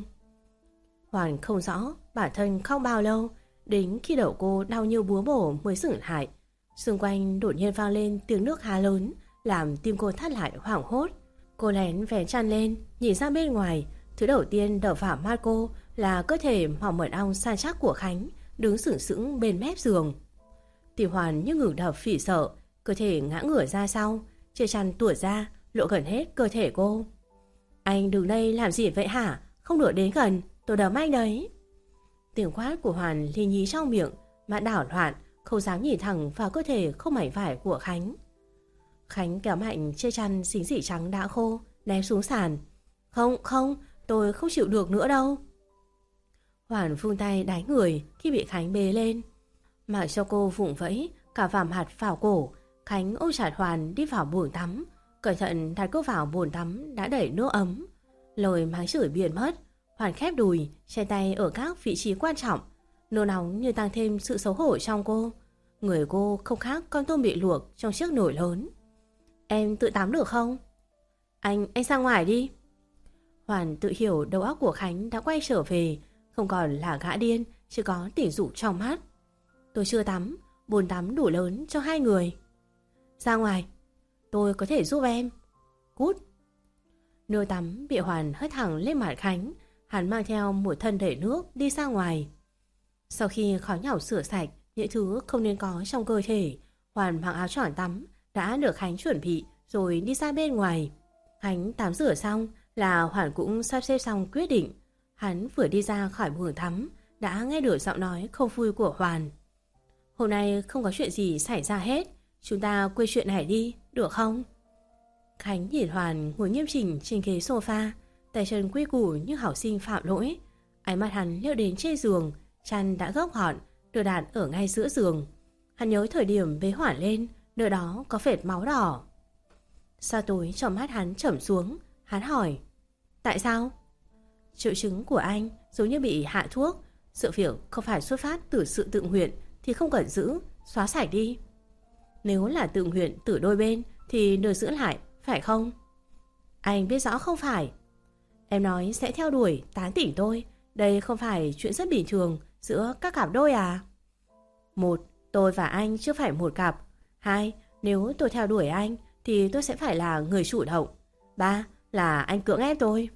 Hoàn không rõ bản thân khóc bao lâu, đến khi đầu cô đau như búa bổ mới dừng lại. Xung quanh đột nhiên vang lên tiếng nước há lớn, làm tim cô thắt lại hoảng hốt. Cô lén vén chăn lên, nhìn ra bên ngoài. Thứ đầu tiên đập vào mắt cô là cơ thể mỏng mượt ong săn chắc của Khánh, đứng sững sững bên mép giường. Tim Hoàn như ngừng đập phỉ sợ, cơ thể ngã ngửa ra sau, chiếc chăn tuột ra, lộ gần hết cơ thể cô. Anh đứng đây làm gì vậy hả? Không được đến gần, tôi đấm anh đấy. Tiếng quát của Hoàn li nhí trong miệng, mắt đảo loạn, không dám nhìn thẳng vào cơ thể không mảnh vải của Khánh. Khánh kéo mạnh chiếc chăn xính dị trắng đã khô, ném xuống sàn. Không, không, tôi không chịu được nữa đâu. Hoàn vung tay đánh người khi bị Khánh bế lên. Mặc cho cô vùng vẫy, cả vàm hạt vào cổ, Khánh ôm chặt Hoàn đi vào bồn tắm. Cẩn thận đặt cô vào bồn tắm đã đẩy nước ấm. Lời mắng chửi biến mất. Hoàn khép đùi, che tay ở các vị trí quan trọng. Nôn nóng như tăng thêm sự xấu hổ trong cô. Người cô không khác con tôm bị luộc trong chiếc nồi lớn. Em tự tắm được không? Anh, anh ra ngoài đi. Hoàn tự hiểu đầu óc của Khánh đã quay trở về, không còn là gã điên, chỉ có tỉ dụ trong mắt. Tôi chưa tắm, bồn tắm đủ lớn cho hai người. Ra ngoài, tôi có thể giúp em. Cút. Nồi tắm bị Hoàn hất thẳng lên mặt Khánh. Hắn mang theo một thân đầy nước đi ra ngoài. Sau khi khó nhọc rửa sạch những thứ không nên có trong cơ thể, Hoàn mặc áo choàng tắm đã được Khánh chuẩn bị rồi đi ra bên ngoài. Khánh tắm rửa xong là Hoàn cũng sắp xếp xong quyết định. Hắn vừa đi ra khỏi buồng tắm đã nghe được giọng nói không vui của Hoàn. Hôm nay không có chuyện gì xảy ra hết, chúng ta quên chuyện này đi, được không? Khánh nhìn Hoàn ngồi nghiêm chỉnh trên ghế sofa, tay chân quy củ như học sinh phạm lỗi. Ánh mắt hắn liếc đến trên giường, chăn đã góc gọn, được đặt ở ngay giữa giường. Hắn nhớ thời điểm bế Hoàn lên, nơi đó có vệt máu đỏ. Sao tối trong mắt hắn trầm xuống, hắn hỏi. Tại sao? Triệu chứng của anh giống như bị hạ thuốc. Sự việc không phải xuất phát từ sự tự nguyện thì không cần giữ, xóa sạch đi. Nếu là tự nguyện từ đôi bên thì được giữ lại, phải không? Anh biết rõ không phải. Em nói sẽ theo đuổi, tán tỉnh tôi. Đây không phải chuyện rất bình thường giữa các cặp đôi à? Một, tôi và anh chưa phải một cặp. Hai, nếu tôi theo đuổi anh thì tôi sẽ phải là người chủ động. Ba, là anh cưỡng ép tôi.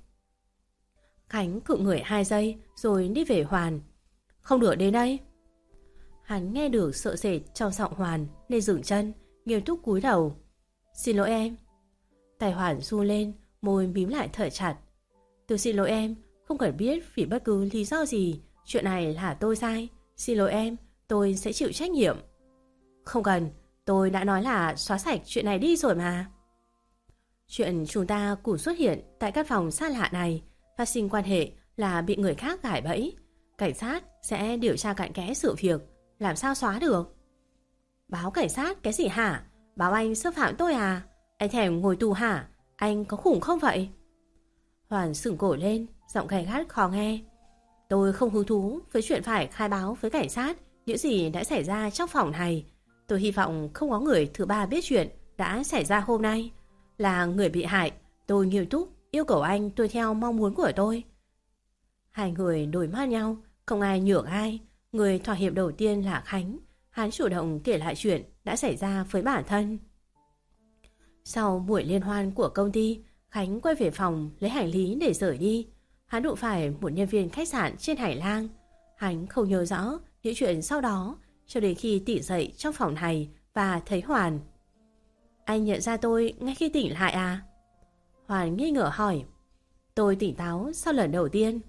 Khánh cự người hai giây rồi đi về Hoàn. Không được đến đây. Hắn nghe được sợ sệt trong giọng Hoàn nên dừng chân, nghiêm túc cúi đầu. Xin lỗi em. Tay Hoàn run lên, môi mím lại thở chặt. Tôi xin lỗi em, không cần biết vì bất cứ lý do gì. Chuyện này là tôi sai. Xin lỗi em, tôi sẽ chịu trách nhiệm. Không cần, tôi đã nói là xóa sạch chuyện này đi rồi mà. Chuyện chúng ta cùng xuất hiện tại căn phòng xa lạ này, phát sinh quan hệ là bị người khác gài bẫy. Cảnh sát sẽ điều tra cặn kẽ sự việc, làm sao xóa được? Báo cảnh sát cái gì hả? Báo anh xâm phạm tôi à? Anh thèm ngồi tù hả? Anh có khủng không vậy? Hoàn sửng cổ lên, giọng gay gắt khó nghe. Tôi không hứng thú với chuyện phải khai báo với cảnh sát những gì đã xảy ra trong phòng này. Tôi hy vọng không có người thứ ba biết chuyện đã xảy ra hôm nay. Là người bị hại, tôi nghiêm túc yêu cầu anh tuân theo mong muốn của tôi. Hai người đối mắt nhau, không ai nhường ai. Người thỏa hiệp đầu tiên là Khánh. Hắn chủ động kể lại chuyện đã xảy ra với bản thân. Sau buổi liên hoan của công ty, Khánh quay về phòng lấy hành lý để rời đi. Hắn đụng phải một nhân viên khách sạn trên Hải Lang. Hắn không nhớ rõ những chuyện sau đó cho đến khi tỉnh dậy trong phòng này và thấy Hoàn. Anh nhận ra tôi ngay khi tỉnh lại à? Hoàn nghi ngờ hỏi. Tôi tỉnh táo sau lần đầu tiên.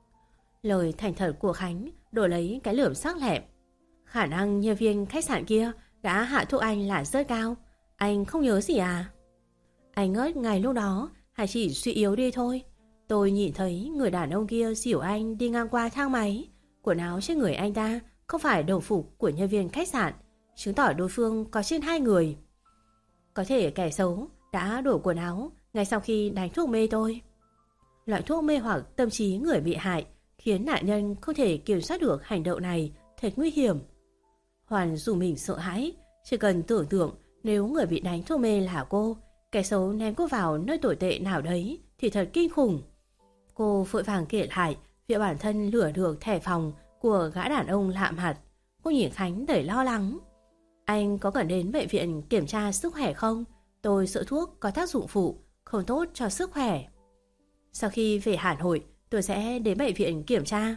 Lời thành thật của Khánh đổi lấy cái lườm sắc lẹm. Khả năng nhân viên khách sạn kia đã hạ thuốc anh là rất cao. Anh không nhớ gì à? Anh ngất ngày lúc đó hay chỉ suy yếu đi thôi. Tôi nhìn thấy người đàn ông kia xỉu anh đi ngang qua thang máy. Quần áo trên người anh ta không phải đồng phục của nhân viên khách sạn, chứng tỏ đối phương có trên hai người. Có thể kẻ xấu đã đổi quần áo ngay sau khi đánh thuốc mê tôi. Loại thuốc mê hoặc tâm trí người bị hại khiến nạn nhân không thể kiểm soát được hành động này, thật nguy hiểm. Hoàn dù mình sợ hãi, chỉ cần tưởng tượng nếu người bị đánh thuốc mê là cô, kẻ xấu ném cô vào nơi tồi tệ nào đấy thì thật kinh khủng. Cô vội vàng kể lại việc bản thân lừa được thẻ phòng của gã đàn ông lạ mặt. Cô nhìn Khánh đầy lo lắng. Anh có cần đến bệnh viện kiểm tra sức khỏe không? Tôi sợ thuốc có tác dụng phụ, không tốt cho sức khỏe. Sau khi về Hà Nội, tôi sẽ đến bệnh viện kiểm tra.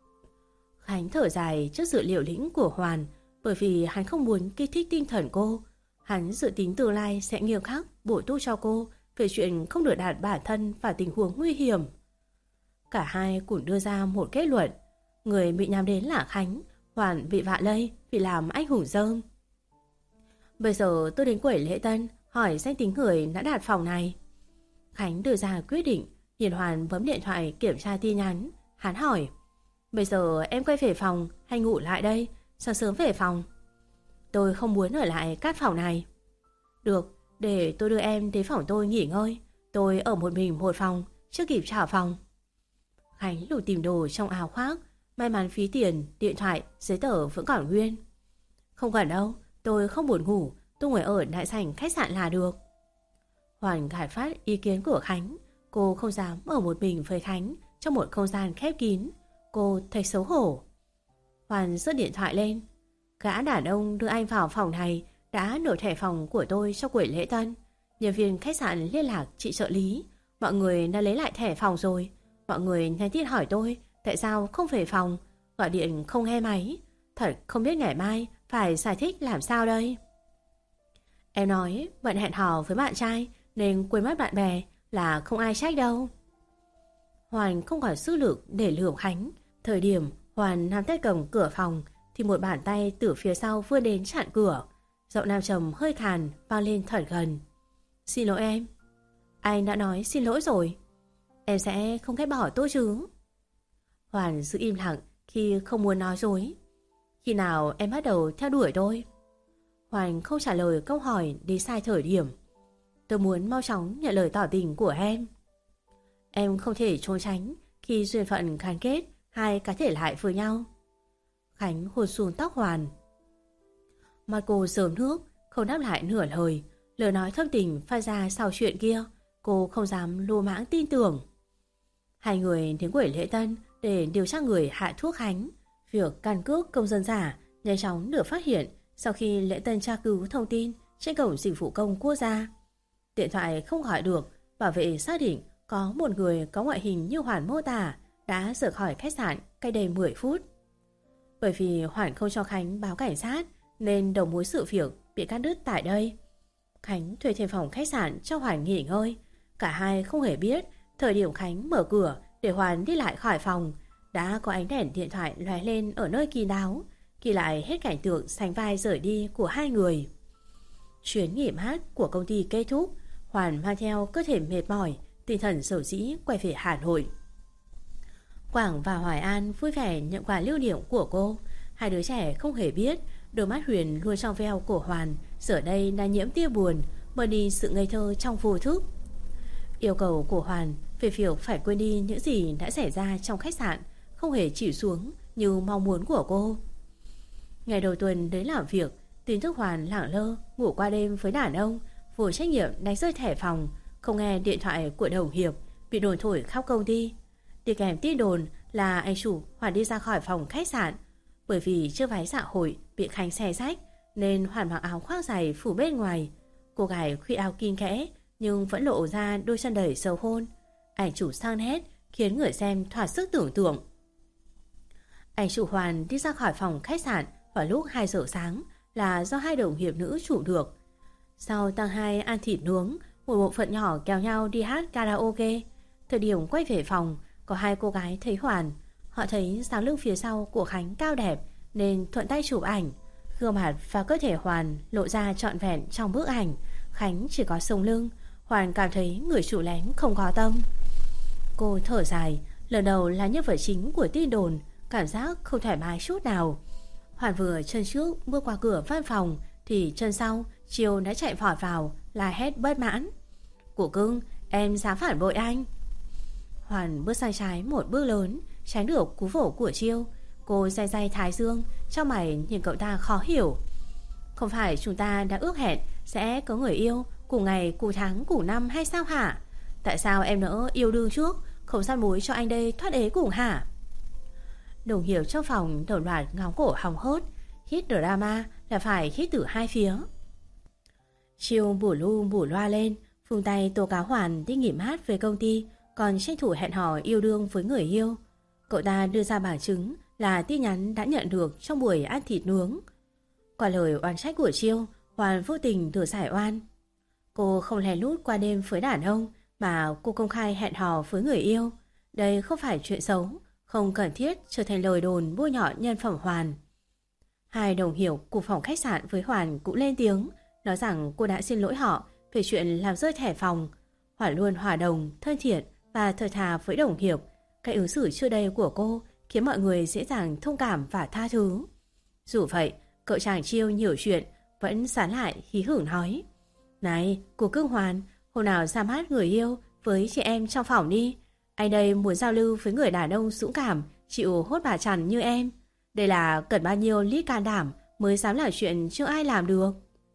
Khánh thở dài trước sự liều lĩnh của Hoàn, bởi vì hắn không muốn kích thích tinh thần cô. Hắn dự tính tương lai sẽ nghiêm khắc bổ túc cho cô về chuyện không được đặt bản thân vào tình huống nguy hiểm. Cả hai cùng đưa ra một kết luận. Người bị nhắm đến là Khánh, Hoàn bị vạ lây vì làm anh hùng dơm. Bây giờ tôi đến quầy lễ tân hỏi danh tính người đã đặt phòng này. Khánh đưa ra quyết định, nhìn Hoàn bấm điện thoại kiểm tra tin nhắn. Hắn hỏi, bây giờ em quay về phòng hay ngủ lại đây? Sáng sớm về phòng. Tôi không muốn ở lại các phòng này. Được, để tôi đưa em đến phòng tôi nghỉ ngơi. Tôi ở một mình một phòng, chưa kịp trả phòng. Khánh lục tìm đồ trong áo khoác. May mắn phí tiền, điện thoại, giấy tờ vẫn còn nguyên. Không cần đâu, tôi không buồn ngủ. Tôi ngồi ở đại sảnh khách sạn là được. Hoàn gạt phát ý kiến của Khánh. Cô không dám ở một mình với Khánh trong một không gian khép kín. Cô thấy xấu hổ. Hoàn giơ điện thoại lên. Gã đàn ông đưa anh vào phòng này đã nộp thẻ phòng của tôi cho quầy lễ tân. Nhân viên khách sạn liên lạc chị trợ lý. Mọi người đã lấy lại thẻ phòng rồi. Mọi người nhắn tin hỏi tôi tại sao không về phòng, gọi điện không nghe máy. Thật không biết ngày mai phải giải thích làm sao đây. Em nói bận hẹn hò với bạn trai nên quên mất bạn bè, là không ai trách đâu. Hoàn không còn sức lực để lừa Khánh. Thời điểm Hoàn nắm tay cầm cửa phòng thì một bàn tay từ phía sau vươn đến chặn cửa. Giọng nam trầm hơi khàn vang lên thật gần. Xin lỗi em. Anh đã nói xin lỗi rồi. Em sẽ không ghét bỏ tôi chứ? Hoàn giữ im lặng khi không muốn nói dối. Khi nào em bắt đầu theo đuổi tôi? Hoàn không trả lời câu hỏi đi sai thời điểm. Tôi muốn mau chóng nhận lời tỏ tình của em. Em không thể trốn tránh khi duyên phận gắn kết hai cá thể lại với nhau. Khánh hôn xuống tóc Hoàn. Mặt cô sớm nước, không đáp lại nửa lời. Lời nói thâm tình phát ra sau chuyện kia, cô không dám lô mãng tin tưởng. Hai người đến quầy lễ tân để điều tra người hạ thuốc Khánh. Việc căn cước công dân giả nhanh chóng được phát hiện sau khi lễ tân tra cứu thông tin trên cổng dịch vụ công quốc gia. Điện thoại không gọi được, bảo vệ xác định có một người có ngoại hình như Hoàn mô tả đã rời khỏi khách sạn cách đây mười phút. Bởi vì Hoàn không cho Khánh báo cảnh sát nên đầu mối sự việc bị cắt đứt tại đây. Khánh thuê thêm phòng khách sạn cho Hoàn nghỉ ngơi. Cả hai không hề biết thời điểm Khánh mở cửa để Hoàn đi lại khỏi phòng, đã có ánh đèn điện thoại lóe lên ở nơi kín đáo, ghi lại hết cảnh tượng sánh vai rời đi của hai người. Chuyến nghỉ mát của công ty kết thúc, Hoàn mang theo cơ thể mệt mỏi, tinh thần dầu dĩ quay về Hà Nội. Quảng và Hoài An vui vẻ nhận quà lưu niệm của cô. Hai đứa trẻ không hề biết đôi mắt huyền luôn trong veo của Hoàn giờ đây đã nhiễm tia buồn, mở đi sự ngây thơ trong vô thức. Yêu cầu của Hoàn về việc phải quên đi những gì đã xảy ra trong khách sạn không hề chịu xuống như mong muốn của cô. Ngày đầu tuần đến làm việc, tin tức Hoàn lẳng lơ ngủ qua đêm với đàn ông, vô trách nhiệm đánh rơi thẻ phòng, không nghe điện thoại của đồng nghiệp, bị đồn thổi khắp công ty. Đi kèm tin đồn là anh chủ Hoàn đi ra khỏi phòng khách sạn. Bởi vì chiếc váy dạ hội bị Khánh xé rách nên Hoàn mặc áo khoác dài phủ bên ngoài. Cô gái khuy áo kín kẽ nhưng vẫn lộ ra đôi chân đầy sầu hôn. Ảnh chụp sang nét khiến người xem thỏa sức tưởng tượng. Ảnh chụp Hoàn đi ra khỏi phòng khách sạn vào lúc hai giờ sáng là do hai đồng nghiệp nữ chụp được. Sau tăng hai ăn thịt nướng, một bộ phận nhỏ kéo nhau đi hát karaoke. Thời điểm quay về phòng, có hai cô gái thấy Hoàn. Họ thấy dáng lưng phía sau của Khánh cao đẹp nên thuận tay chụp ảnh. Gương mặt và cơ thể Hoàn lộ ra trọn vẹn trong bức ảnh. Khánh chỉ có sống lưng. Hoàn cảm thấy người chụp lén không có tâm. Cô thở dài. Lần đầu là nhân vật chính của tin đồn, cảm giác không thoải mái chút nào. Hoàn vừa chân trước bước qua cửa văn phòng thì chân sau Chiêu đã chạy vọt vào, la hét bất mãn. Của cưng, em dám phản bội anh. Hoàn bước sang trái một bước lớn, tránh được cú vỗ của Chiêu. Cô day day thái dương, trong mày nhìn cậu ta khó hiểu. Không phải chúng ta đã ước hẹn sẽ có người yêu cùng ngày, cùng tháng, cùng năm hay sao hả? Tại sao em nỡ yêu đương trước, không săn mối cho anh đây thoát ế cùng hả? Đồng hiểu trong phòng đồng loạt ngóng cổ hỏng hốt. Hít drama là phải hít từ hai phía. Chiêu bủ lu bủ loa lên, phung tay tố cáo Hoàn đi nghỉ mát về công ty, còn tranh thủ hẹn hò yêu đương với người yêu. Cậu ta đưa ra bằng chứng là tin nhắn đã nhận được trong buổi ăn thịt nướng. Qua lời oan trách của Chiêu, Hoàn vô tình được giải oan. Cô không lén lút qua đêm với đàn ông, mà cô công khai hẹn hò với người yêu. Đây không phải chuyện xấu, không cần thiết trở thành lời đồn bôi nhọ nhân phẩm Hoàn. Hai đồng hiểu của phòng khách sạn với Hoàn cũng lên tiếng, nói rằng cô đã xin lỗi họ về chuyện làm rơi thẻ phòng. Hoàn luôn hòa đồng, thân thiện và thật thà với đồng hiệp. Cái ứng xử trước đây của cô khiến mọi người dễ dàng thông cảm và tha thứ. Dù vậy, cậu chàng Chiêu nhiều chuyện vẫn sán lại hí hửng nói: Này, cô cưng Hoàn, hôm nào ra mắt người yêu với chị em trong phòng đi. Anh đây muốn giao lưu với người đàn ông dũng cảm, chịu hốt bà chằn như em. Đây là cần bao nhiêu lít can đảm mới dám làm chuyện chưa ai làm được.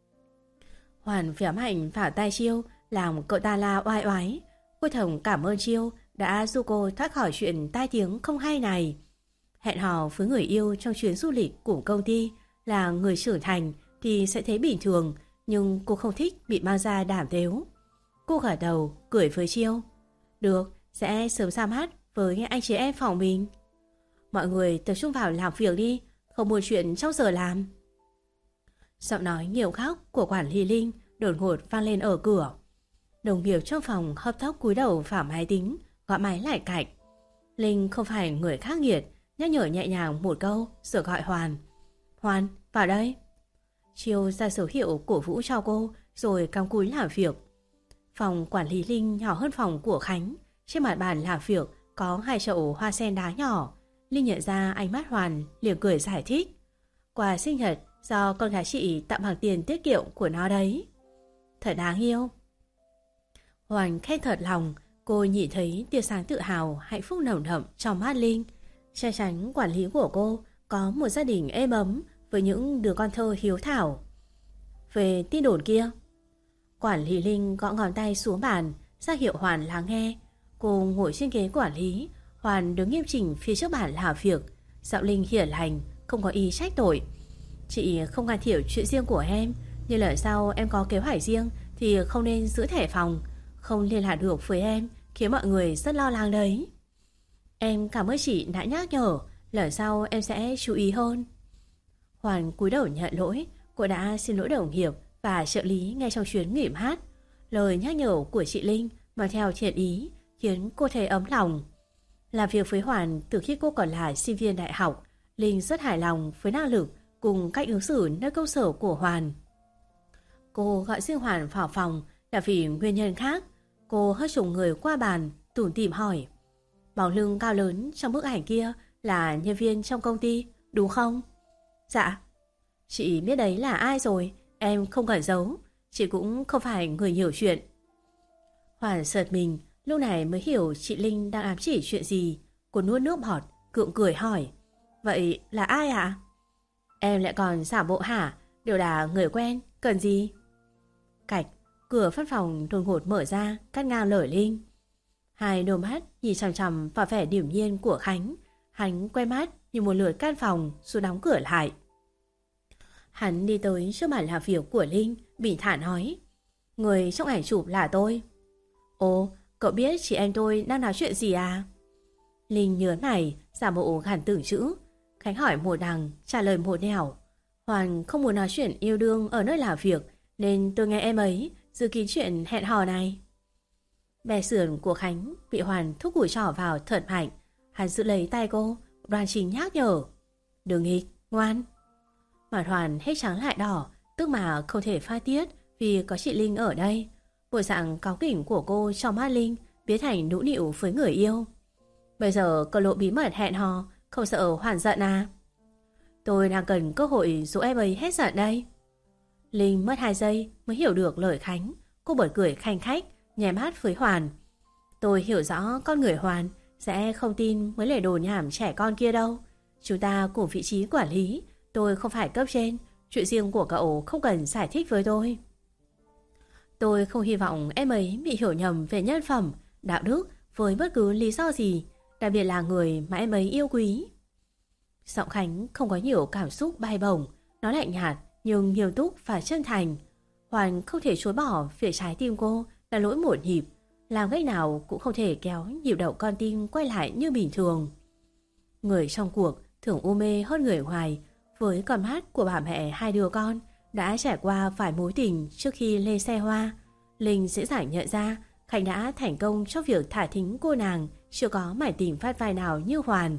Hoàn véo mạnh vào tay Chiêu, làm cậu ta la oai oái. Cô thầm cảm ơn Chiêu đã giúp cô thoát khỏi chuyện tai tiếng không hay này. Hẹn hò với người yêu trong chuyến du lịch của công ty là người trưởng thành thì sẽ thấy bình thường, nhưng cô không thích bị mang ra đảm tếu. Cô gật đầu cười với Chiêu: Được, sẽ sớm ra mắt với anh chị em phòng mình. Mọi người tập trung vào làm việc đi, không buồn chuyện trong giờ làm. Giọng nói nhiều khóc của quản lý Linh đột ngột vang lên ở cửa. Đồng nghiệp trong phòng hấp tốc cúi đầu vào máy tính, gọi máy lại cạnh. Linh không phải người khắc nghiệt, nhắc nhở nhẹ nhàng một câu rồi gọi Hoàn. Hoàn, vào đây. Chiêu ra dấu hiệu cổ vũ cho cô rồi cắm cúi làm việc. Phòng quản lý Linh nhỏ hơn phòng của Khánh. Trên mặt bàn làm việc có hai chậu hoa sen đá nhỏ. Linh nhận ra ánh mắt Hoàn, liền cười giải thích: Quà sinh nhật do con gái chị tặng bằng tiền tiết kiệm của nó đấy. Thật đáng yêu. Hoàn khen thật lòng. Cô nhìn thấy tia sáng tự hào, hạnh phúc nồng đậm trong mắt Linh. Chắc chắn quản lý của cô có một gia đình êm ấm với những đứa con thơ hiếu thảo. Về tin đồn kia, quản lý Linh gõ ngón tay xuống bàn ra hiệu Hoàn lắng nghe. Cô ngồi trên ghế quản lý, Hoàn đứng nghiêm chỉnh phía trước bàn làm việc. Giọng Linh hiền lành, không có ý trách tội. Chị không can thiệp chuyện riêng của em, nhưng lần sau em có kế hoạch riêng thì không nên giữ thẻ phòng. Không liên lạc được với em khiến mọi người rất lo lắng đấy. Em cảm ơn chị đã nhắc nhở, lần sau em sẽ chú ý hơn. Hoàn cúi đầu nhận lỗi. Cô đã xin lỗi đồng nghiệp và trợ lý ngay trong chuyến nghỉ mát. Lời nhắc nhở của chị Linh mang theo thiện ý khiến cô thấy ấm lòng. Làm việc với Hoàn từ khi cô còn là sinh viên đại học, Linh rất hài lòng với năng lực cùng cách ứng xử nơi công sở của Hoàn. Cô gọi riêng Hoàn vào phòng là vì nguyên nhân khác. Cô hất trùng người qua bàn, tủm tỉm hỏi: Bóng lưng cao lớn trong bức ảnh kia là nhân viên trong công ty, đúng không? Dạ. Chị biết đấy là ai rồi, em không cần giấu. Chị cũng không phải người hiểu chuyện. Hoàn giật mình, lúc này mới hiểu chị Linh đang ám chỉ chuyện gì. Cô nuốt nước bọt, gượng cười hỏi: Vậy là ai ạ? À? Em lại còn giả bộ hả? Đều là người quen, cần gì? Cạch, cửa văn phòng đột ngột mở ra, cắt ngang lời Linh. Hai đôi mắt nhìn chằm chằm vào vẻ điềm nhiên của Khánh. Hắn quay mắt nhìn một lượt căn phòng rồi đóng cửa lại. Hắn đi tới trước bàn làm việc của Linh, bình thản nói: Người trong ảnh chụp là tôi. Ồ, cậu biết chị em tôi đang nói chuyện gì à? Linh nhớn mày, giả bộ gàn từng chữ. Khánh hỏi một đằng, trả lời một nẻo. Hoàn không muốn nói chuyện yêu đương ở nơi làm việc, nên tôi nghe em ấy dự kiến chuyện hẹn hò này. Bè sườn của Khánh bị Hoàn thúc cùi trỏ vào thật mạnh. Hắn giữ lấy tay cô, đoan chính nhắc nhở. Đừng nghịch, ngoan. Mặt Hoàn hết trắng lại đỏ, tức mà không thể pha tiết vì có chị Linh ở đây. Bộ dạng cáu kỉnh của cô trong mắt Linh biến thành nũng nịu với người yêu. Bây giờ cậu lộ bí mật hẹn hò, không sợ Hoàn giận à? Tôi đang cần cơ hội dỗ em ấy hết giận đây. Linh mất hai giây mới hiểu được lời Khánh. Cô bật cười khanh khách, nhè mắt với Hoàn. Tôi hiểu rõ con người Hoàn sẽ không tin mấy lời đồn nhảm trẻ con kia đâu. Chúng ta cùng vị trí quản lý, tôi không phải cấp trên. Chuyện riêng của cậu không cần giải thích với tôi. Tôi không hy vọng em ấy bị hiểu nhầm về nhân phẩm, đạo đức với bất cứ lý do gì, đặc biệt là người mà em ấy yêu quý. Giọng Khánh không có nhiều cảm xúc bay bổng, nó lạnh nhạt nhưng nghiêm túc và chân thành. Hoàn không thể chối bỏ việc trái tim cô là lỗi một nhịp, làm cách nào cũng không thể kéo nhịp đậu con tim quay lại như bình thường. Người trong cuộc thường u mê hơn người ngoài, với con mắt của bà mẹ hai đứa con đã trải qua vài mối tình trước khi lên xe hoa. Linh dễ dàng nhận ra Khánh đã thành công trong việc thả thính cô nàng chưa có mảnh tình phát vai nào như Hoàn.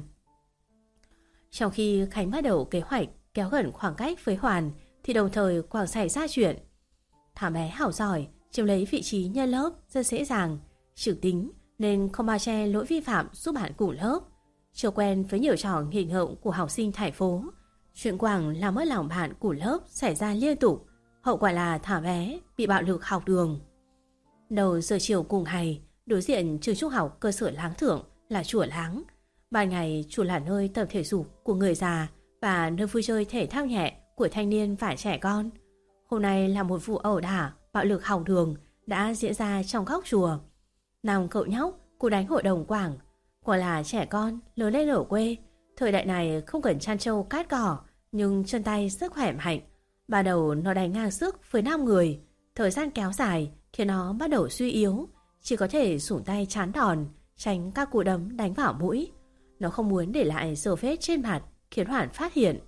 Trong khi Khánh bắt đầu kế hoạch kéo gần khoảng cách với Hoàn thì đồng thời quảng xảy ra chuyện. Thảo bé hảo giỏi, chiếm lấy vị trí nhân lớp rất dễ dàng, trực tính nên không bao che lỗi vi phạm giúp bạn cùng lớp. Chưa quen với nhiều trò nghịch ngợm của học sinh thành phố, chuyện quảng làm mất lòng bạn của lớp xảy ra liên tục. Hậu quả là Thảo bé bị bạo lực học đường. Đầu giờ chiều cùng ngày, đối diện trường trung học cơ sở Láng Thượng là chùa Láng. Ban ngày chùa là nơi tập thể dục của người già và nơi vui chơi thể thao nhẹ của thanh niên và trẻ con. Hôm nay là một vụ ẩu đả bạo lực học đường đã diễn ra trong góc chùa. Năm cậu nhóc cú đánh hội đồng quảng. Quả là trẻ con lớn lên ở quê, thời đại này không cần chăn trâu cát cỏ, nhưng chân tay rất khỏe mạnh. Ban đầu nó đánh ngang sức với năm người, thời gian kéo dài khiến nó bắt đầu suy yếu, chỉ có thể sủng tay chán đòn, tránh các cú đấm đánh vào mũi. Nó không muốn để lại dấu vết trên mặt khiến Hoàn phát hiện.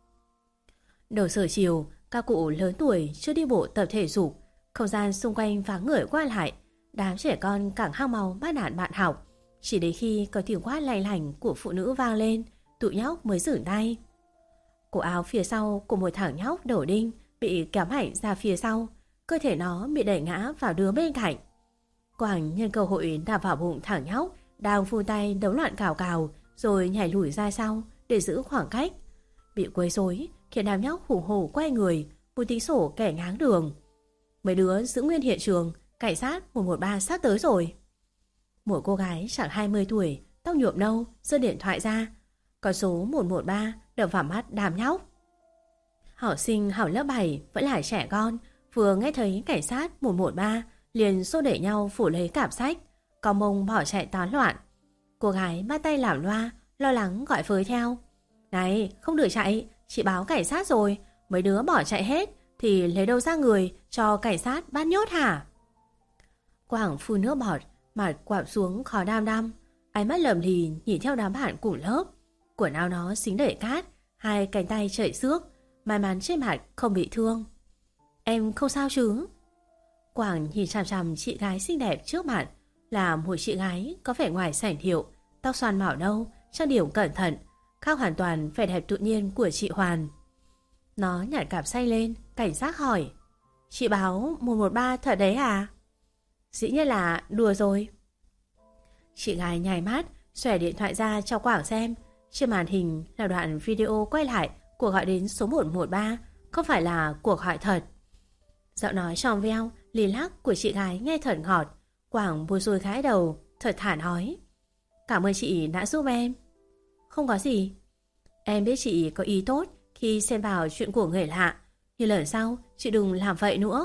Đầu giờ chiều, các cụ lớn tuổi chưa đi bộ tập thể dục, không gian xung quanh vắng người qua lại, đám trẻ con càng hăng máu bắt nạt bạn học. Chỉ đến khi có tiếng quát lành lành của phụ nữ vang lên, tụi nhóc mới dừng tay. Cổ áo phía sau của một thằng nhóc đầu đinh bị kéo mạnh ra phía sau, cơ thể nó bị đẩy ngã vào đứa bên cạnh. Quảng nhân cơ hội đạp vào bụng thằng nhóc đang vung tay đấu loạn cào cào, rồi nhảy lùi ra sau để giữ khoảng cách. Bị quấy rối khiến đám nhóc hùng hổ quay người, một tính sổ kẻ ngáng đường. Mấy đứa giữ nguyên hiện trường, cảnh sát một một ba sắp tới rồi. Một cô gái chẳng hai mươi tuổi, tóc nhuộm nâu, giơ điện thoại ra. Con số một một ba đập vào mắt đám nhóc. Học sinh học lớp bảy vẫn là trẻ con, vừa nghe thấy cảnh sát một một ba liền xô đẩy nhau phủ lấy cặp sách, có mông bỏ chạy tán loạn. Cô gái bắt tay làm loa, lo lắng gọi với theo. Này, không được chạy, chị báo cảnh sát rồi. Mấy đứa bỏ chạy hết thì lấy đâu ra người cho cảnh sát bắt nhốt hả? Quảng phun nước bọt, mặt quạm xuống khó đam đăm, ánh mắt lầm lì nhìn theo đám bạn cùng lớp. Quần áo nó dính đầy cát, hai cánh tay chảy xước, may mắn trên mặt không bị thương. Em không sao chứ? Quảng nhìn chằm chằm chị gái xinh đẹp trước mặt, là một chị gái có vẻ ngoài sảnh điệu, tóc xoăn màu nâu, trang điểm cẩn thận, khác hoàn toàn vẻ đẹp tự nhiên của chị Hoàn. Nó nhặt cặp say lên, cảnh giác hỏi. Chị báo một một ba thật đấy à? Dĩ nhiên là đùa rồi. Chị gái nhảy mắt, xòe điện thoại ra cho Quảng xem. Trên màn hình là đoạn video quay lại cuộc gọi đến số một một ba, không phải là cuộc gọi thật. Giọng nói trong veo, lì lắc của chị gái nghe thật ngọt. Quảng bùi rùi gãi đầu, thật thả nói. Cảm ơn chị đã giúp em. Không có gì. Em biết chị có ý tốt khi xen vào chuyện của người lạ, nhưng lần sau chị đừng làm vậy nữa.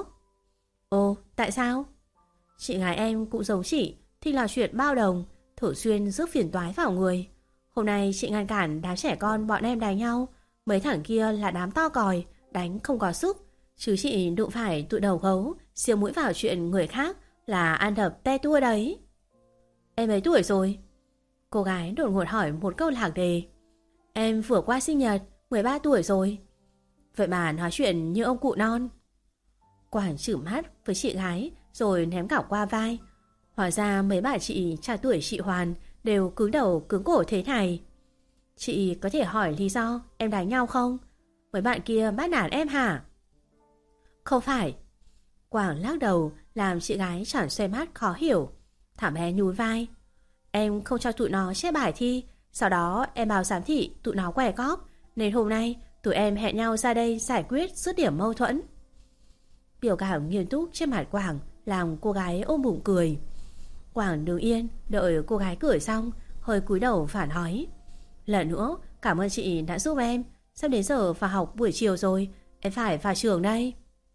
Ồ, tại sao? Chị gái em cũng giống chị, thích là chuyện bao đồng, thường xuyên rước phiền toái vào người. Hôm nay chị ngăn cản đám trẻ con bọn em đánh nhau, mấy thằng kia là đám to còi, đánh không có sức. Chứ chị đụng phải tụi đầu gấu siêu mũi vào chuyện người khác là ăn đập te tua đấy. Em mấy tuổi rồi? Cô gái đột ngột hỏi một câu lạc đề. Em vừa qua sinh nhật, mười ba tuổi rồi. Vậy mà nói chuyện như ông cụ non. Quảng trừng mắt với chị gái rồi ném cảo qua vai. Hóa ra mấy bà chị trạc tuổi chị Hoàn đều cứng đầu cứng cổ thế này. Chị có thể hỏi lý do em đánh nhau không? Mấy bạn kia bắt nạt em hả? Không phải. Quảng lắc đầu làm chị gái tròn xoay mắt khó hiểu. Thảo bé nhún vai. Em không cho tụi nó chép bài thi, sau đó em báo giám thị tụi nó què cóp, nên hôm nay tụi em hẹn nhau ra đây giải quyết dứt điểm mâu thuẫn. Biểu cảm nghiêm túc trên mặt Quảng làm cô gái ôm bụng cười. Quảng đứng yên đợi cô gái cười xong, hơi cúi đầu phản nói. Lần nữa cảm ơn chị đã giúp em. Sắp đến giờ vào học buổi chiều rồi, em phải vào trường đây.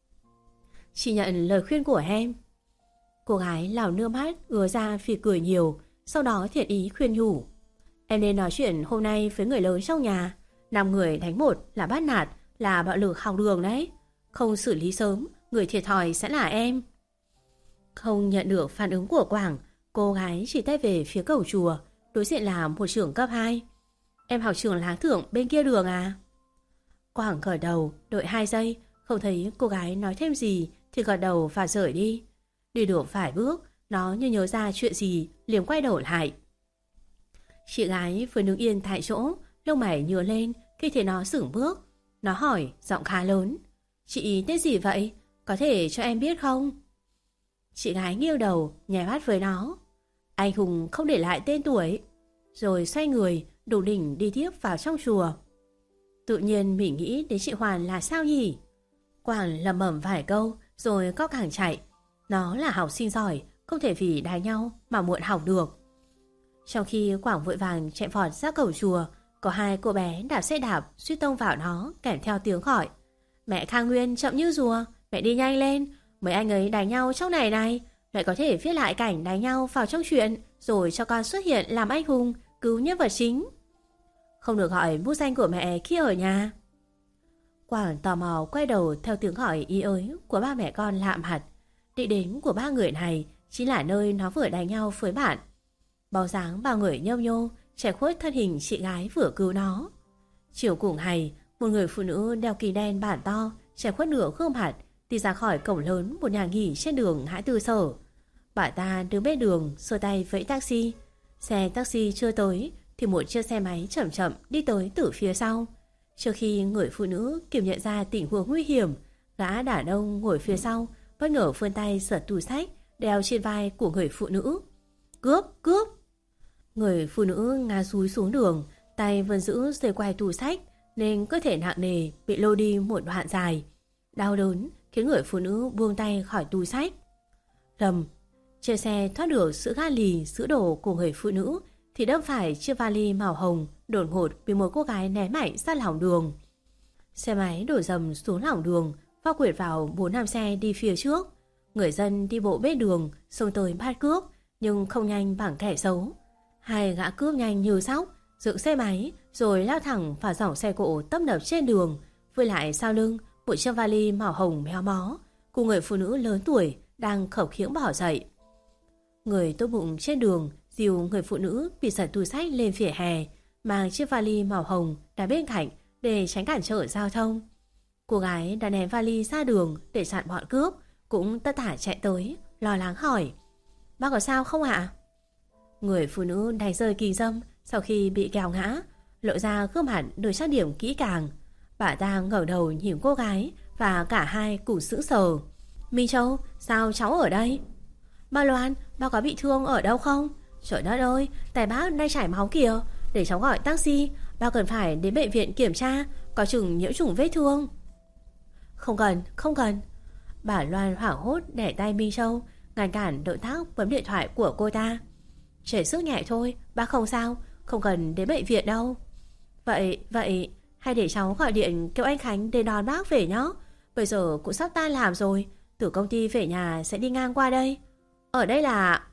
Chị nhận lời khuyên của em. Cô gái lau nước mắt ứa ra vì cười nhiều, sau đó thiện ý khuyên nhủ. Em nên nói chuyện hôm nay với người lớn trong nhà. Năm người đánh một là bắt nạt, là bạo lực học đường đấy. Không xử lý sớm, người thiệt thòi sẽ là em. Không nhận được phản ứng của Quảng, cô gái chỉ tay về phía cổng chùa, đối diện là một trường cấp hai. Em học trường Láng Thượng bên kia đường à? Quảng gật đầu, đợi hai giây, không thấy cô gái nói thêm gì thì gật đầu và rời đi. Đi được vài bước, nó như nhớ ra chuyện gì, liền quay đầu lại. Chị gái vừa đứng yên tại chỗ, lông mày nhướng lên khi thấy nó dừng bước. Nó hỏi, giọng khá lớn. Chị tên gì vậy? Có thể cho em biết không? Chị gái nghiêng đầu, nháy mắt với nó. Anh Hùng không để lại tên tuổi. Rồi xoay người, đủ đỉnh đi tiếp vào trong chùa. Tự nhiên mình nghĩ đến chị Hoàn là sao nhỉ? Quảng lẩm bẩm vài câu rồi có càng chạy. Nó là học sinh giỏi, không thể vì đánh nhau mà muộn học được. Trong khi Quảng vội vàng chạy vọt ra cổng chùa, có hai cô bé đạp xe đạp suýt tông vào nó, kèm theo tiếng gọi. Mẹ Khang Nguyên chậm như rùa, mẹ đi nhanh lên. Mấy anh ấy đánh nhau trong này này, lại có thể viết lại cảnh đánh nhau vào trong chuyện, rồi cho con xuất hiện làm anh hùng, cứu nhân vật chính. Không được gọi bút danh của mẹ khi ở nhà. Quảng tò mò quay đầu theo tiếng gọi ý ới của ba mẹ con lạ mặt. Địa điểm của ba người này chính là nơi nó vừa đánh nhau với bạn. Bóng dáng ba người nhâu nhô che khuất thân hình chị gái vừa cứu nó. Chiều cùng ngày, một người phụ nữ đeo kính đen bản to che khuất nửa gương mặt đi ra khỏi cổng lớn một nhà nghỉ trên đường Ngã Tư Sở. Bà ta đứng bên đường giơ tay vẫy taxi. Xe taxi chưa tới thì một chiếc xe máy chậm chậm đi tới từ phía sau. Trước khi người phụ nữ kịp nhận ra tình huống nguy hiểm, gã đàn ông ngồi phía sau bất ngờ vươn tay giật túi xách đeo trên vai của người phụ nữ. Cướp, cướp! Người phụ nữ ngã dúi xuống đường, tay vẫn giữ dây quai túi xách nên cơ thể nặng nề bị lôi đi một đoạn dài. Đau đớn khiến người phụ nữ buông tay khỏi túi xách. Rầm! Trên xe thoát được sự ga lì sữa đổ của người phụ nữ thì đâm phải chiếc vali màu hồng đột ngột bị một cô gái ném mạnh ra lòng đường. Xe máy đổ dầm xuống lòng đường, va quệt vào bốn năm xe đi phía trước. Người dân đi bộ bên đường xông tới bắt cướp nhưng không nhanh bằng kẻ xấu. Hai gã cướp nhanh như sóc dựng xe máy rồi lao thẳng vào dòng xe cộ tấp nập trên đường, với lại sau lưng một chiếc vali màu hồng méo mó cùng người phụ nữ lớn tuổi đang khập khiễng bỏ dậy. Người tốt bụng trên đường dìu người phụ nữ bị giật túi xách lên vỉa hè, mang chiếc vali màu hồng đặt bên cạnh để tránh cản trở giao thông. Cô gái đã ném vali ra đường để chặn bọn cướp cũng tất tả chạy tới, lo lắng hỏi: Bác có sao không ạ? Người phụ nữ đánh rơi kính râm sau khi bị kéo ngã, lộ ra gương mặt được trang điểm kỹ càng. Bà ta ngẩng đầu nhìn cô gái và cả hai cùng sững sờ. Minh Châu, sao cháu ở đây? Bà Loan, bác có bị thương ở đâu không? Trời đất ơi, tay bác đang chảy máu kìa. Để cháu gọi taxi, bác cần phải đến bệnh viện kiểm tra, có chừng nhiễm trùng vết thương. Không cần, không cần. Bà Loan hoảng hốt đẻ tay Minh Châu, ngăn cản động tác bấm điện thoại của cô ta. Chảy sức nhẹ thôi, bác không sao, không cần đến bệnh viện đâu. Vậy, vậy, hay để cháu gọi điện kêu anh Khánh đến đón bác về nhé. Bây giờ cũng sắp tan làm rồi, từ công ty về nhà sẽ đi ngang qua đây. Ở đây là...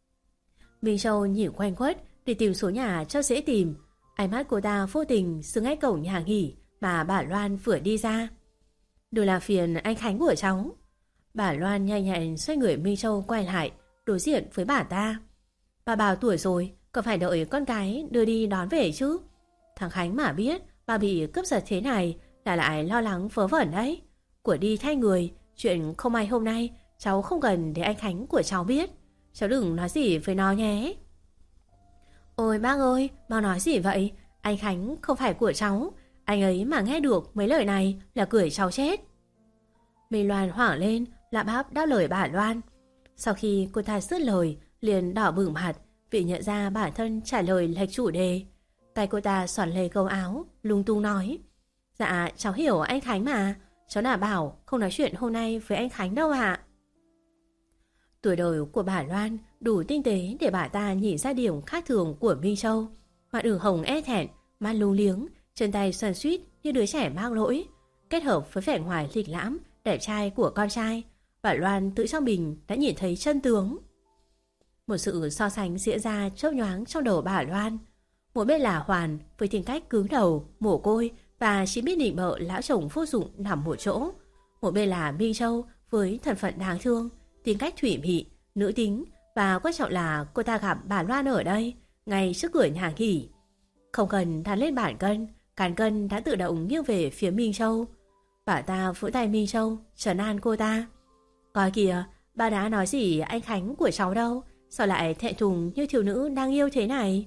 Minh Châu nhìn quanh quất để tìm số nhà cho dễ tìm. Ánh mắt cô ta vô tình dừng ngay cổng nhà nghỉ mà bà Loan vừa đi ra. Đừng làm phiền anh Khánh của cháu. Bà Loan nhanh nhẹn xoay người Minh Châu quay lại, đối diện với bà ta. Bà bao tuổi rồi, còn phải đợi con gái đưa đi đón về chứ. Thằng Khánh mà biết bà bị cướp giật thế này là lại lo lắng vớ vẩn đấy. Của đi thay người, chuyện không may hôm nay cháu không cần để anh Khánh của cháu biết. Cháu đừng nói gì với nó nhé. Ôi bác ơi, bác nói gì vậy? Anh Khánh không phải của cháu. Anh ấy mà nghe được mấy lời này là cười cháu chết. Minh Loan hoảng lên, lạm háp đáp lời bà Loan. Sau khi cô ta dứt lời, liền đỏ bừng mặt vì nhận ra bản thân trả lời lệch chủ đề. Tay cô ta xoắn lê câu áo, lung tung nói. Dạ, cháu hiểu anh Khánh mà. Cháu đã bảo không nói chuyện hôm nay với anh Khánh đâu ạ. Tuổi đời của bà Loan đủ tinh tế để bà ta nhìn ra điểm khác thường của Minh Châu. Mặt ửng hồng e thẹn, mắt lung liếng, chân tay xoắn xuýt như đứa trẻ mang lỗi. Kết hợp với vẻ ngoài lịch lãm, đẹp trai của con trai, bà Loan tự trong mình đã nhìn thấy chân tướng. Một sự so sánh diễn ra chớp nhoáng trong đầu bà Loan. Một bên là Hoàn với tính cách cứng đầu, mồ côi và chỉ biết nịnh bợ lão chồng vô dụng nằm một chỗ. Một bên là Minh Châu với thân phận đáng thương, tính cách thủy mị, nữ tính và quan trọng là cô ta gặp bà Loan ở đây, ngay trước cửa nhà nghỉ. Không cần đặt lên bản cân, cán cân đã tự động nghiêng về phía Minh Châu. Bà ta vỗ tay Minh Châu, trấn an cô ta. Coi kìa, bà đã nói gì anh Khánh của cháu đâu, sao lại thẹn thùng như thiếu nữ đang yêu thế này?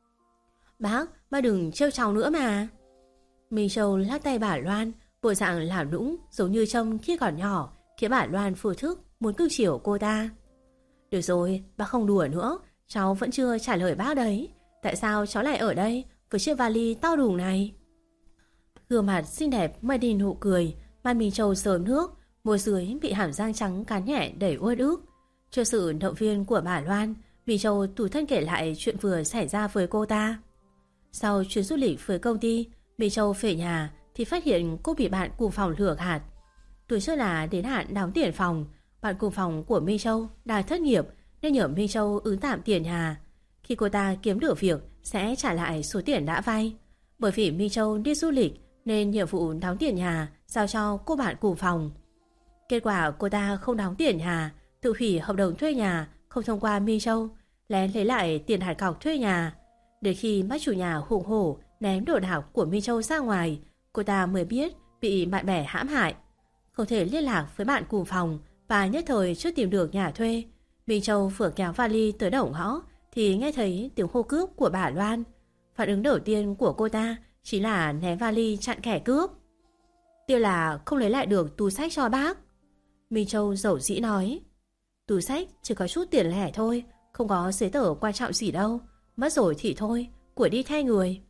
Bác, bác đừng trêu cháu nữa mà. Minh Châu lắc tay bà Loan, bộ dạng làm nũng giống như trông khi còn nhỏ, khiến bà Loan vô thức muốn cưng chiều cô ta. Được rồi, bác không đùa nữa, cháu vẫn chưa trả lời bác đấy. Tại sao cháu lại ở đây với chiếc vali to đùng này? Gương mặt xinh đẹp mới đi nụ cười, mặt Minh Châu sớm nước, môi dưới bị hàm răng trắng cắn nhẹ đầy uất ức. Trước sự động viên của bà Loan, Minh Châu tủi thân kể lại chuyện vừa xảy ra với cô ta. Sau chuyến du lịch với công ty, Minh Châu về nhà thì phát hiện cô bị bạn cùng phòng lừa gạt. Tuổi trước là đến hạn đóng tiền phòng, bạn cùng phòng của Minh Châu đang thất nghiệp nên nhờ Minh Châu ứng tạm tiền nhà. Khi cô ta kiếm được việc sẽ trả lại số tiền đã vay. Bởi vì Minh Châu đi du lịch nên nhiệm vụ đóng tiền nhà giao cho cô bạn cùng phòng. Kết quả cô ta không đóng tiền nhà, tự hủy hợp đồng thuê nhà không thông qua Minh Châu, lén lấy lại tiền hạt cọc thuê nhà. Đến khi bắt chủ nhà hùng hổ ném đồ đạc của Minh Châu ra ngoài, cô ta mới biết bị bạn bè hãm hại. Không thể liên lạc với bạn cùng phòng và nhất thời chưa tìm được nhà thuê. Minh Châu vừa kéo vali tới đầu ngõ thì nghe thấy tiếng hô cướp của bà Loan. Phản ứng đầu tiên của cô ta chính là ném vali chặn kẻ cướp. Tiếc là không lấy lại được túi xách cho bác. Minh Châu dẩu dĩ nói. Túi xách chỉ có chút tiền lẻ thôi, không có giấy tờ quan trọng gì đâu. Mất rồi thì thôi, của đi thay người.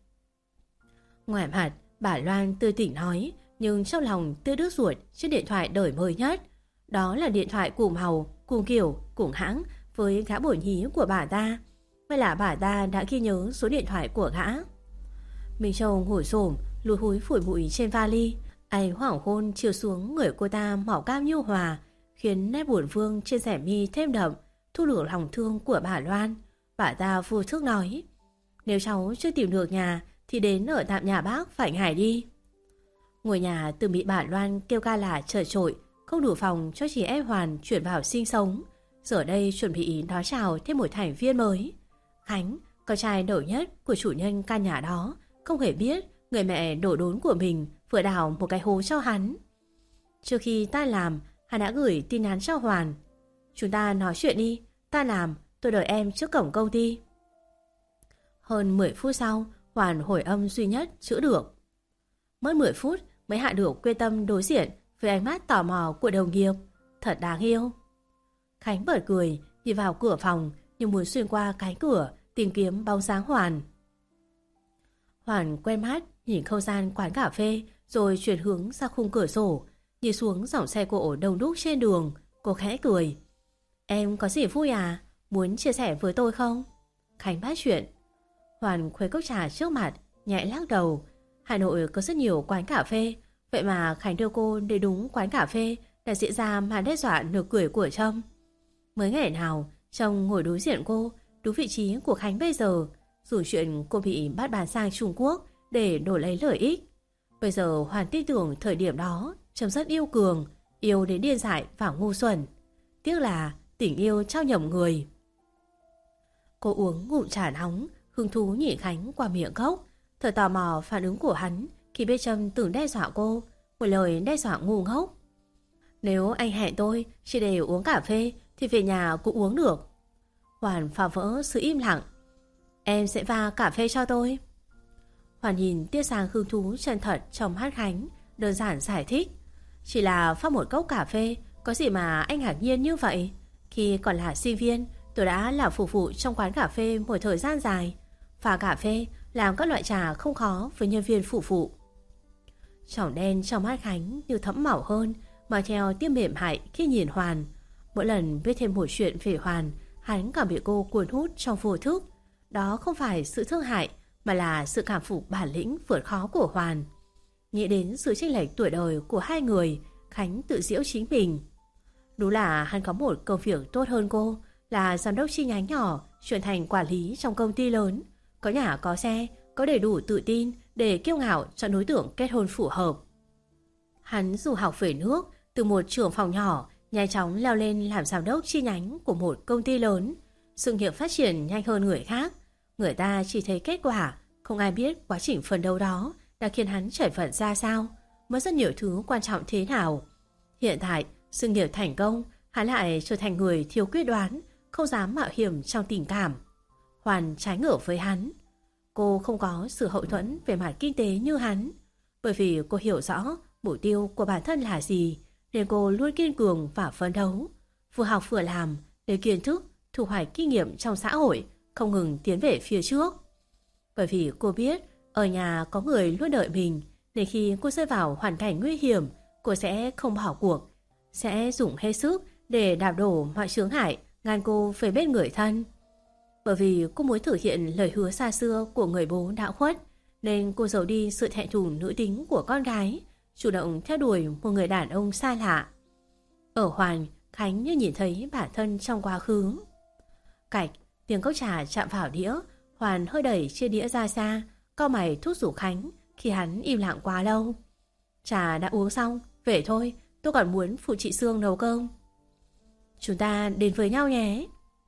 Ngoài mặt, bà Loan tươi tỉnh nói, nhưng trong lòng tươi đứt ruột chiếc điện thoại đời mới nhất. Đó là điện thoại cùng màu, cùng kiểu, cùng hãng với gã bổ nhí của bà ta. Vậy là bà ta đã ghi nhớ số điện thoại của gã. Minh Châu ngồi xổm, lùi húi phủi bụi trên vali. Ánh hoàng hôn chiếu xuống người cô ta màu cam nhu hòa, khiến nét buồn vương trên rẻ mi thêm đậm, thu lửa lòng thương của bà Loan. Bà ta vô thức nói, nếu cháu chưa tìm được nhà thì đến ở tạm nhà bác phải Hải đi. Ngôi nhà từng bị bà Loan kêu ca là chật chội, không đủ phòng cho chị em Hoàn chuyển vào sinh sống. Giờ đây chuẩn bị đón chào thêm một thành viên mới. Khánh, con trai đầu nhất của chủ nhân căn nhà đó, không hề biết người mẹ đổ đốn của mình vừa đào một cái hố cho hắn. Trước khi tan làm, hắn đã gửi tin nhắn cho Hoàn. Chúng ta nói chuyện đi, tan làm, tôi đợi em trước cổng công ty. Hơn mười phút sau, Hoàn hồi âm duy nhất chữa được. Mất mười phút mới hạ được quyết tâm đối diện với ánh mắt tò mò của đồng nghiệp. Thật đáng yêu. Khánh bật cười, đi vào cửa phòng nhưng muốn xuyên qua cái cửa tìm kiếm bóng dáng Hoàn. Hoàn quen mắt nhìn không gian quán cà phê rồi chuyển hướng ra khung cửa sổ, nhìn xuống dòng xe cộ đông đúc trên đường. Cô khẽ cười. Em có gì vui à? Muốn chia sẻ với tôi không? Khánh bắt chuyện. Hoàn khuấy cốc trà trước mặt, nhẹ lắc đầu. Hà Nội có rất nhiều quán cà phê, vậy mà Khánh đưa cô đến đúng quán cà phê đã diễn ra màn đe dọa nửa cười của Trâm. Mới ngày nào, Trâm ngồi đối diện cô, đúng vị trí của Khánh bây giờ, dù chuyện cô bị bắt bán sang Trung Quốc để đổi lấy lợi ích. Bây giờ Hoàn tin tưởng thời điểm đó trông rất yêu cường, yêu đến điên dại và ngu xuẩn. Tiếc là tình yêu trao nhầm người. Cô uống ngụm trà nóng, hứng thú nhìn Khánh qua miệng cốc, thật tò mò phản ứng của hắn khi biết Trâm từng đe dọa cô, một lời đe dọa ngu ngốc. Nếu anh hẹn tôi chỉ để uống cà phê thì về nhà cũng uống được. Hoàn phá vỡ sự im lặng. Em sẽ pha cà phê cho tôi. Hoàn nhìn tia sáng hứng thú chân thật trong mắt Khánh, đơn giản giải thích. Chỉ là pha một cốc cà phê, có gì mà anh ngạc nhiên như vậy? Khi còn là sinh viên, tôi đã là phục vụ trong quán cà phê một thời gian dài. Pha cà phê, làm các loại trà không khó với nhân viên phục vụ. Tròng đen trong mắt Khánh như thẫm màu hơn, mà theo tia mềm hại khi nhìn Hoàn. Mỗi lần biết thêm một chuyện về Hoàn, hắn cảm bị cô cuốn hút trong vô thức. Đó không phải sự thương hại, mà là sự cảm phục bản lĩnh vượt khó của Hoàn. Nghĩ đến sự chênh lệch tuổi đời của hai người, Khánh tự giễu chính mình. Đúng là hắn có một công việc tốt hơn cô, là giám đốc chi nhánh nhỏ chuyển thành quản lý trong công ty lớn, có nhà có xe, có đầy đủ tự tin để kiêu ngạo chọn đối tượng kết hôn phù hợp. Hắn dù học về nước, từ một trưởng phòng nhỏ nhanh chóng leo lên làm giám đốc chi nhánh của một công ty lớn. Sự nghiệp phát triển nhanh hơn người khác, người ta chỉ thấy kết quả, không ai biết quá trình phấn đấu đó đã khiến hắn trải phận ra sao, mất rất nhiều thứ quan trọng thế nào. Hiện tại, sự nghiệp thành công, hắn lại trở thành người thiếu quyết đoán, không dám mạo hiểm trong tình cảm. Hoàn trái ngược với hắn. Cô không có sự hậu thuẫn về mặt kinh tế như hắn, bởi vì cô hiểu rõ mục tiêu của bản thân là gì, nên cô luôn kiên cường và phấn đấu, vừa học vừa làm để kiến thức, thu hoạch kinh nghiệm trong xã hội, không ngừng tiến về phía trước. Bởi vì cô biết ở nhà có người luôn đợi mình, nên khi cô rơi vào hoàn cảnh nguy hiểm, cô sẽ không bỏ cuộc, sẽ dùng hết sức để đạp đổ mọi chướng ngại ngăn cô về bên người thân. Bởi vì cô muốn thực hiện lời hứa xa xưa của người bố đã khuất, nên cô giấu đi sự thẹn thùng nữ tính của con gái, chủ động theo đuổi một người đàn ông xa lạ. Ở Hoàn, Khánh như nhìn thấy bản thân trong quá khứ. Cạch, tiếng cốc trà chạm vào đĩa, Hoàn hơi đẩy chia đĩa ra xa, cau mày thúc giục Khánh khi hắn im lặng quá lâu. Trà đã uống xong, về thôi, tôi còn muốn phụ chị Sương nấu cơm. Chúng ta đến với nhau nhé.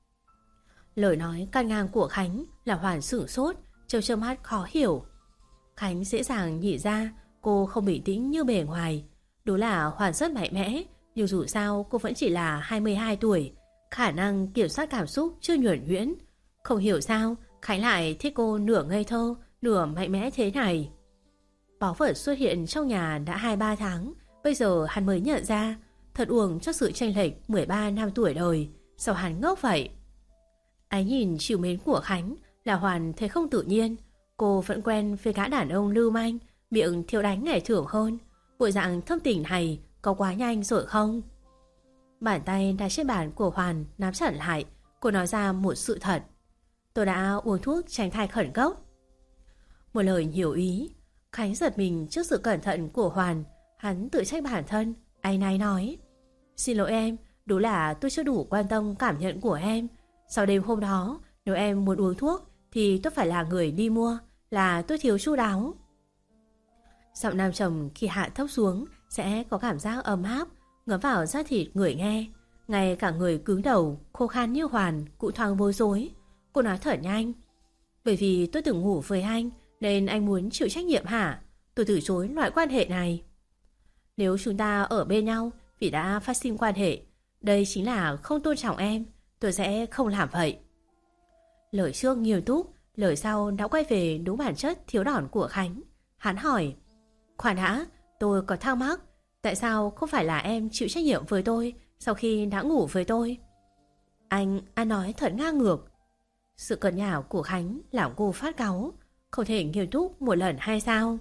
Lời nói cắt ngang của Khánh là Hoàn sửng sốt, trông trông mắt khó hiểu. Khánh dễ dàng nhìn ra cô không bình tĩnh như bề ngoài. Đúng là Hoàn rất mạnh mẽ, nhưng dù sao cô vẫn chỉ là hai mươi hai tuổi, khả năng kiểm soát cảm xúc chưa nhuần nhuyễn. Không hiểu sao Khánh lại thích cô nửa ngây thơ, nửa mạnh mẽ thế này. Báu vật xuất hiện trong nhà đã hai ba tháng, bây giờ hắn mới nhận ra, thật uổng cho sự chênh lệch mười ba năm tuổi đời. Sao hắn ngốc vậy? Ánh nhìn chiều mến của Khánh là Hoàn thấy không tự nhiên. Cô vẫn quen với gã đàn ông lưu manh, miệng thiếu đánh ngày thưởng hơn. Bộ dạng thâm tình này có quá nhanh rồi không? Bàn tay đặt trên bàn của Hoàn nắm chặt lại. Cô nói ra một sự thật. Tôi đã uống thuốc tránh thai khẩn cấp. Một lời hiểu ý. Khánh giật mình trước sự cẩn thận của Hoàn. Hắn tự trách bản thân. Anh này nói: Xin lỗi em, đúng là tôi chưa đủ quan tâm cảm nhận của em. Sau đêm hôm đó, nếu em muốn uống thuốc thì tôi phải là người đi mua, là tôi thiếu chu đáo. Giọng nam trầm khi hạ thấp xuống sẽ có cảm giác ấm áp, ngấm vào da thịt người nghe. Ngay cả người cứng đầu, khô khan như Hoàn cũng thoáng bối rối. Cô nói thở nhanh: Bởi vì tôi từng ngủ với anh nên anh muốn chịu trách nhiệm hả? Tôi từ chối loại quan hệ này. Nếu chúng ta ở bên nhau vì đã phát sinh quan hệ, đây chính là không tôn trọng em. Tôi sẽ không làm vậy. Lời trước nghiêm túc, lời sau đã quay về đúng bản chất thiếu đòn của Khánh. Hắn hỏi: Khoan đã, tôi có thắc mắc, tại sao không phải là em chịu trách nhiệm với tôi sau khi đã ngủ với tôi? Anh, anh nói thật ngang ngược. Sự cợt nhạo của Khánh làm cô phát cáu. Không thể nghiêm túc một lần hay sao?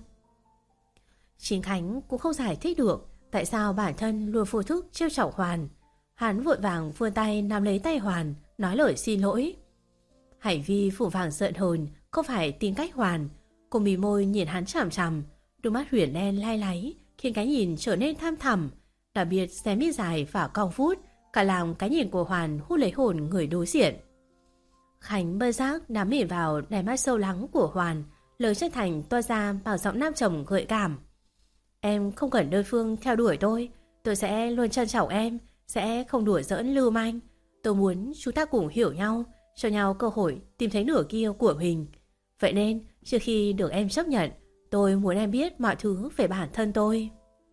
Chính Khánh cũng không giải thích được tại sao bản thân luôn vô thức trêu chọc Hoàn. Hắn vội vàng vươn tay nắm lấy tay Hoàn, nói lời xin lỗi. Hành vi phủ vàng giận hờn không phải tính cách Hoàn. Cô mí môi nhìn hắn chằm chằm, đôi mắt huyền đen lay láy khiến cái nhìn trở nên tham thẳm. Đặc biệt xé mi dài và cong vút, cả làm cái nhìn của Hoàn hút lấy hồn người đối diện. Khánh bơ giác đắm mình vào đáy mắt sâu lắng của Hoàn, lời chân thành toa ra bằng giọng nam trầm gợi cảm. Em không cần đối phương theo đuổi tôi. Tôi sẽ luôn trân trọng em, sẽ không đùa giỡn lưu manh. Tôi muốn chúng ta cùng hiểu nhau, cho nhau cơ hội tìm thấy nửa kia của mình. Vậy nên trước khi được em chấp nhận, tôi muốn em biết mọi thứ về bản thân tôi.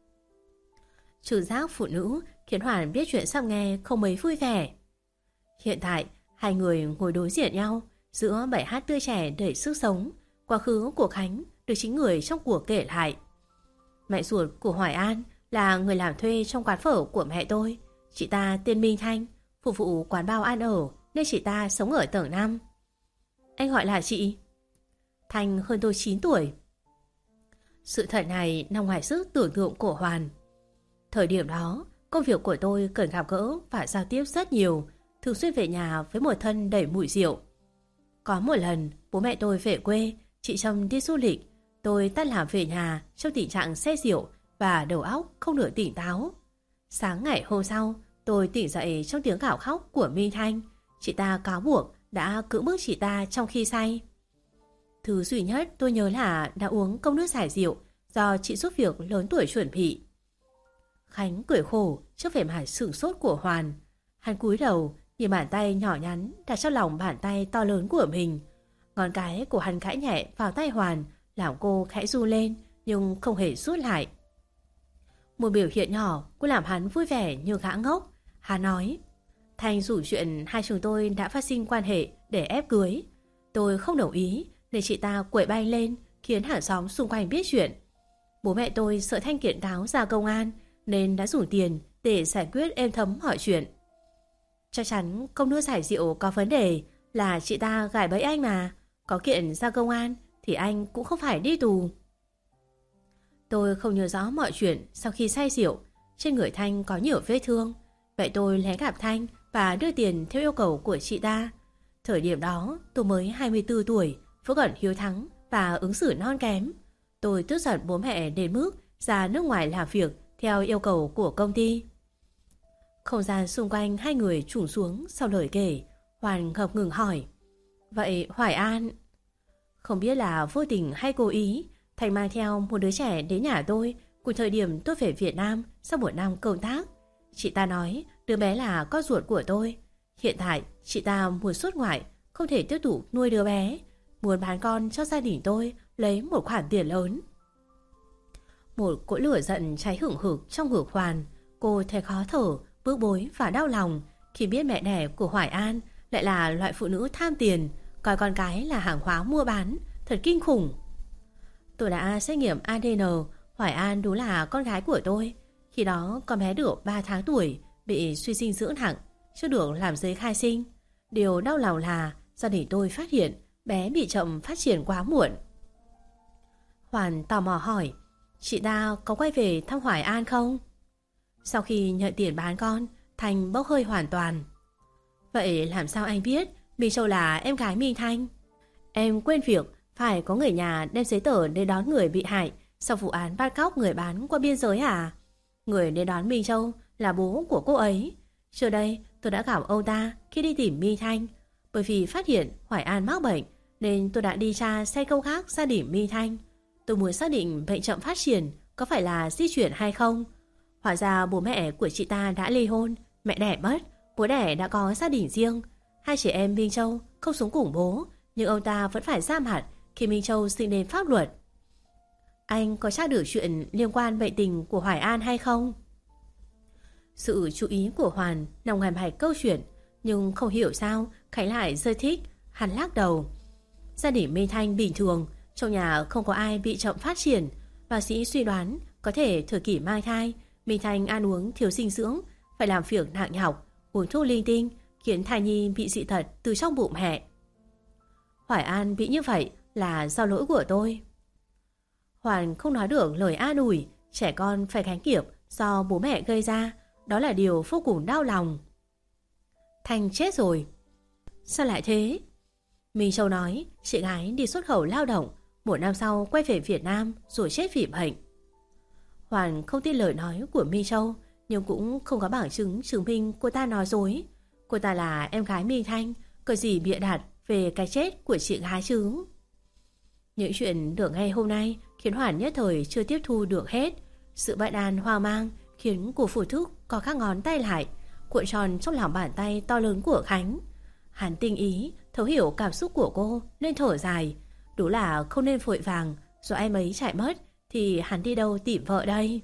Trực giác phụ nữ khiến Hoàn biết chuyện sắp nghe không mấy vui vẻ. Hiện tại, hai người ngồi đối diện nhau giữa bài hát tươi trẻ đầy sức sống. Quá khứ của Khánh được chính người trong cuộc kể lại. Mẹ ruột của Hoài An là người làm thuê trong quán phở của mẹ tôi. Chị ta tên Minh Thanh, phục vụ quán bao ăn ở nên chị ta sống ở tầng năm. Anh gọi là chị? Thanh hơn tôi chín tuổi. Sự thật này nằm ngoài sức tưởng tượng của Hoàn. Thời điểm đó, công việc của tôi cần gặp gỡ và giao tiếp rất nhiều, thường xuyên về nhà với một thân đầy mùi rượu. Có một lần, bố mẹ tôi về quê, chị Trâm đi du lịch. Tôi tan làm về nhà trong tình trạng say rượu và đầu óc không được tỉnh táo. Sáng ngày hôm sau, tôi tỉnh dậy trong tiếng gào khóc của Minh Thanh. Chị ta cáo buộc đã cưỡng bức chị ta trong khi say. Thứ duy nhất tôi nhớ là đã uống cốc nước giải rượu do chị giúp việc lớn tuổi chuẩn bị. Khánh cười khổ trước vẻ mặt sửng sốt của Hoàn. Hắn cúi đầu nhìn bàn tay nhỏ nhắn đặt trong lòng bàn tay to lớn của mình. Ngón cái của hắn gãi nhẹ vào tay Hoàn, làm cô khẽ run lên nhưng không hề rút lại. Một biểu hiện nhỏ cũng làm hắn vui vẻ như gã ngốc. Hắn nói: Thanh rủ chuyện hai chúng tôi đã phát sinh quan hệ để ép cưới. Tôi không đồng ý nên chị ta quậy bay lên khiến hàng xóm xung quanh biết chuyện. Bố mẹ tôi sợ Thanh kiện cáo ra công an nên đã dùng tiền để giải quyết êm thấm mọi chuyện. Chắc chắn công nước giải rượu có vấn đề, là chị ta gài bẫy anh mà. Có kiện ra công an thì anh cũng không phải đi tù. Tôi không nhớ rõ mọi chuyện sau khi say rượu. Trên người Thanh có nhiều vết thương. Vậy tôi lén gặp Thanh và đưa tiền theo yêu cầu của chị ta. Thời điểm đó tôi mới hai mươi tư tuổi, vẫn còn hiếu thắng và ứng xử non kém. Tôi tức giận bố mẹ đến mức ra nước ngoài làm việc theo yêu cầu của công ty. Không gian xung quanh hai người trùng xuống sau lời kể. Hoàn ngập ngừng hỏi: Vậy Hoài An? Không biết là vô tình hay cố ý, Thành mang theo một đứa trẻ đến nhà tôi cùng thời điểm tôi về Việt Nam sau một năm công tác. Chị ta nói đứa bé là con ruột của tôi. Hiện tại chị ta muốn xuất ngoại, không thể tiếp tục nuôi đứa bé, muốn bán con cho gia đình tôi lấy một khoản tiền lớn. Một cỗ lửa giận cháy hừng hực trong ngực Hoàn. Cô thấy khó thở, bức bối và đau lòng khi biết mẹ đẻ của Hoài An lại là loại phụ nữ tham tiền, coi con cái là hàng hóa mua bán, thật kinh khủng. Tôi đã xét nghiệm a đê en, Hoài An đúng là con gái của tôi. Khi đó con bé được ba tháng tuổi, bị suy dinh dưỡng nặng, chưa được làm giấy khai sinh. Điều đau lòng là gia đình tôi phát hiện bé bị chậm phát triển quá muộn. Hoàn tò mò hỏi: Chị ta có quay về thăm Hoài An không? Sau khi nhận tiền bán con, Thành bốc hơi hoàn toàn. Vậy làm sao anh biết Minh Châu là em gái Minh Thanh? Em quên việc phải có người nhà đem giấy tờ đến đón người bị hại sau vụ án bắt cóc người bán qua biên giới à? Người đến đón Minh Châu là bố của cô ấy. Trước đây tôi đã gặp ông ta khi đi tìm Minh Thanh. Bởi vì phát hiện Hoài An mắc bệnh nên tôi đã đi tra xe công khác gia đình Minh Thanh. Tôi muốn xác định bệnh chậm phát triển có phải là di chuyển hay không. Hóa ra bố mẹ của chị ta đã ly hôn, mẹ đẻ mất, bố đẻ đã có gia đình riêng. Hai chị em Minh Châu không sống cùng bố, nhưng ông ta vẫn phải ra mặt khi Minh Châu sinh đến pháp luật. Anh có tra được chuyện liên quan bệnh tình của Hoài An hay không? Sự chú ý của Hoàn nằm ngoài mạch câu chuyện, nhưng không hiểu sao Khánh lại rơi thích. Hắn lắc đầu. Gia đình Minh Thanh bình thường, trong nhà không có ai bị chậm phát triển. Bác sĩ suy đoán có thể thời kỳ mang thai, Minh Thanh ăn uống thiếu dinh dưỡng, phải làm việc nặng nhọc, uống thuốc linh tinh, khiến thai nhi bị dị tật từ trong bụng mẹ. Hoài An bị như vậy là do lỗi của tôi. Hoàn không nói được lời an ủi, trẻ con phải gánh nghiệp do bố mẹ gây ra, đó là điều vô cùng đau lòng. Thanh chết rồi. Sao lại thế? Minh Châu nói chị gái đi xuất khẩu lao động, một năm sau quay về Việt Nam rồi chết vì bệnh. Hoàn không tin lời nói của Minh Châu, nhưng cũng không có bằng chứng chứng minh cô ta nói dối. Cô ta là em gái Minh Thanh, có gì bịa đặt về cái chết của chị gái chứ? Những chuyện được nghe hôm nay khiến Hoàn nhất thời chưa tiếp thu được hết. Sự bất an hoang mang khiến cô Phù Thức có các ngón tay lại, cuộn tròn trong lòng bàn tay to lớn của Khánh. Hắn tinh ý thấu hiểu cảm xúc của cô nên thở dài. Đúng là không nên vội vàng, rồi em ấy chạy mất thì hắn đi đâu tìm vợ đây?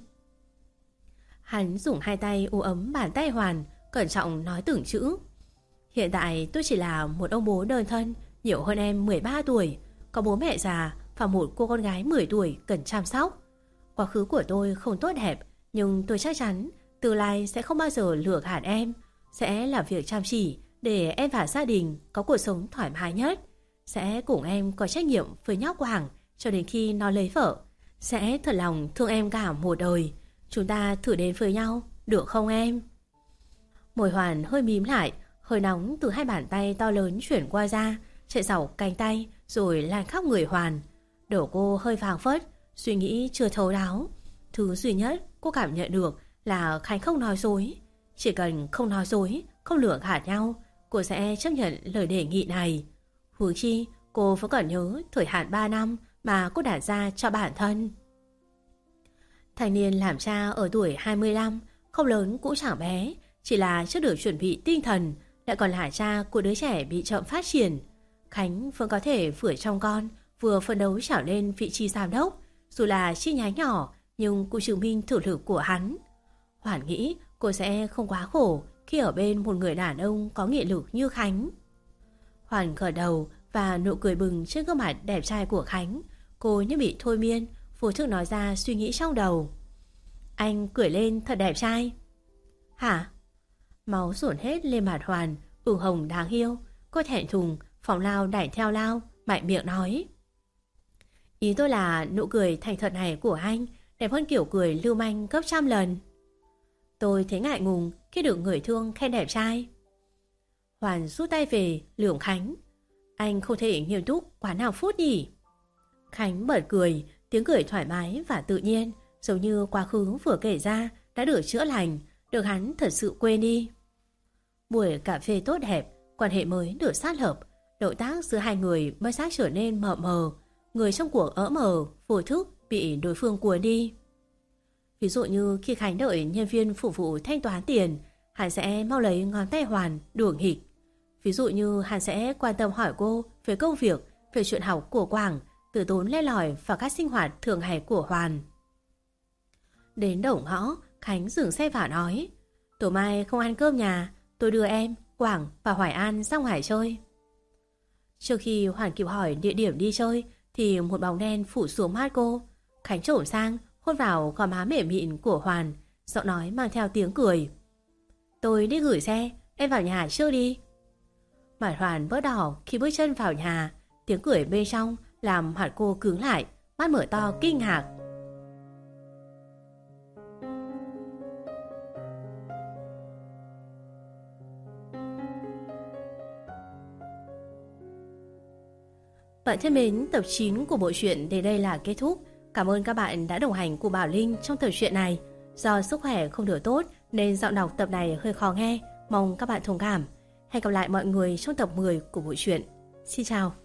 Hắn dùng hai tay u ấm bàn tay Hoàn, cẩn trọng nói từng chữ. Hiện tại tôi chỉ là một ông bố đơn thân, nhiều hơn em mười ba tuổi, có bố mẹ già và một cô con gái mười tuổi cần chăm sóc. Quá khứ của tôi không tốt đẹp, nhưng tôi chắc chắn tương lai sẽ không bao giờ lừa gạt em, sẽ làm việc chăm chỉ để em và gia đình có cuộc sống thoải mái nhất, sẽ cùng em có trách nhiệm với nhóc Hoàng cho đến khi nó lấy vợ, sẽ thật lòng thương em cả một đời. Chúng ta thử đến với nhau, được không em? Môi Hoàn hơi mím lại, hơi nóng từ hai bàn tay to lớn chuyển qua da, chạy dọc cánh tay rồi lan khắp người Hoàn. Đầu cô hơi vàng phất, suy nghĩ chưa thấu đáo. Thứ duy nhất cô cảm nhận được là Khánh không nói dối. Chỉ cần không nói dối, không lừa gạt nhau, cô sẽ chấp nhận lời đề nghị này. Huống chi cô vẫn còn nhớ thời hạn ba năm mà cô đặt ra cho bản thân. Thanh niên làm cha ở tuổi hai mươi lăm, không lớn cũng chẳng bé, chỉ là chưa được chuẩn bị tinh thần, lại còn là cha của đứa trẻ bị chậm phát triển. Khánh vẫn có thể vừa trông con, vừa phấn đấu trèo lên vị trí giám đốc, dù là chi nhánh nhỏ nhưng cũng chứng minh thực lực của hắn. Hoàn nghĩ cô sẽ không quá khổ khi ở bên một người đàn ông có nghị lực như Khánh. Hoàn gật đầu và nụ cười bừng trên gương mặt đẹp trai của Khánh. Cô như bị thôi miên, vô thức nói ra suy nghĩ trong đầu. Anh cười lên thật đẹp trai. Hả? Máu dồn hết lên mặt Hoàn, ửng hồng đáng yêu. Cô thẹn thùng, phóng lao đẩy theo lao, mạnh miệng nói. Ý tôi là nụ cười thành thật này của anh đẹp hơn kiểu cười lưu manh gấp trăm lần. Tôi thấy ngại ngùng khi được người thương khen đẹp trai. Hoàn rút tay về, lườm Khánh. Anh không thể nghiêm túc quá nào phút nhỉ? Khánh bật cười, tiếng cười thoải mái và tự nhiên, giống như quá khứ vừa kể ra đã được chữa lành, được hắn thật sự quên đi. Buổi cà phê tốt đẹp, quan hệ mới được sát hợp, động tác giữa hai người mới xác trở nên mờ mờ, người trong cuộc ỡ mờ, vô thức bị đối phương cuốn đi. Ví dụ như khi Khánh đợi nhân viên phục vụ thanh toán tiền, hắn sẽ mau lấy ngón tay Hoàn đuổi nghịch. Ví dụ như hắn sẽ quan tâm hỏi cô về công việc, về chuyện học của Quảng, từ tốn le lỏi vào các sinh hoạt thường ngày của Hoàn. Đến đầu ngõ, Khánh dừng xe vào nói, tối mai không ăn cơm nhà, tôi đưa em, Quảng và Hoài An ra ngoài chơi. Trước khi Hoàn kịp hỏi địa điểm đi chơi thì một bóng đen phủ xuống mắt cô. Khánh trổm sang hôn vào gò má mềm mịn của Hoàn, giọng nói mang theo tiếng cười. Tôi đi gửi xe, em vào nhà trước đi. Mặt Hoàn bớt đỏ khi bước chân vào nhà, tiếng cười bên trong làm mặt cô cứng lại, mắt mở to kinh ngạc. Bạn thân mến, tập chín của bộ truyện đến đây là kết thúc. Cảm ơn các bạn đã đồng hành cùng Bảo Linh trong tập truyện này. Do sức khỏe không được tốt nên giọng đọc tập này hơi khó nghe, mong các bạn thông cảm. Hẹn gặp lại mọi người trong tập mười của bộ truyện. Xin chào.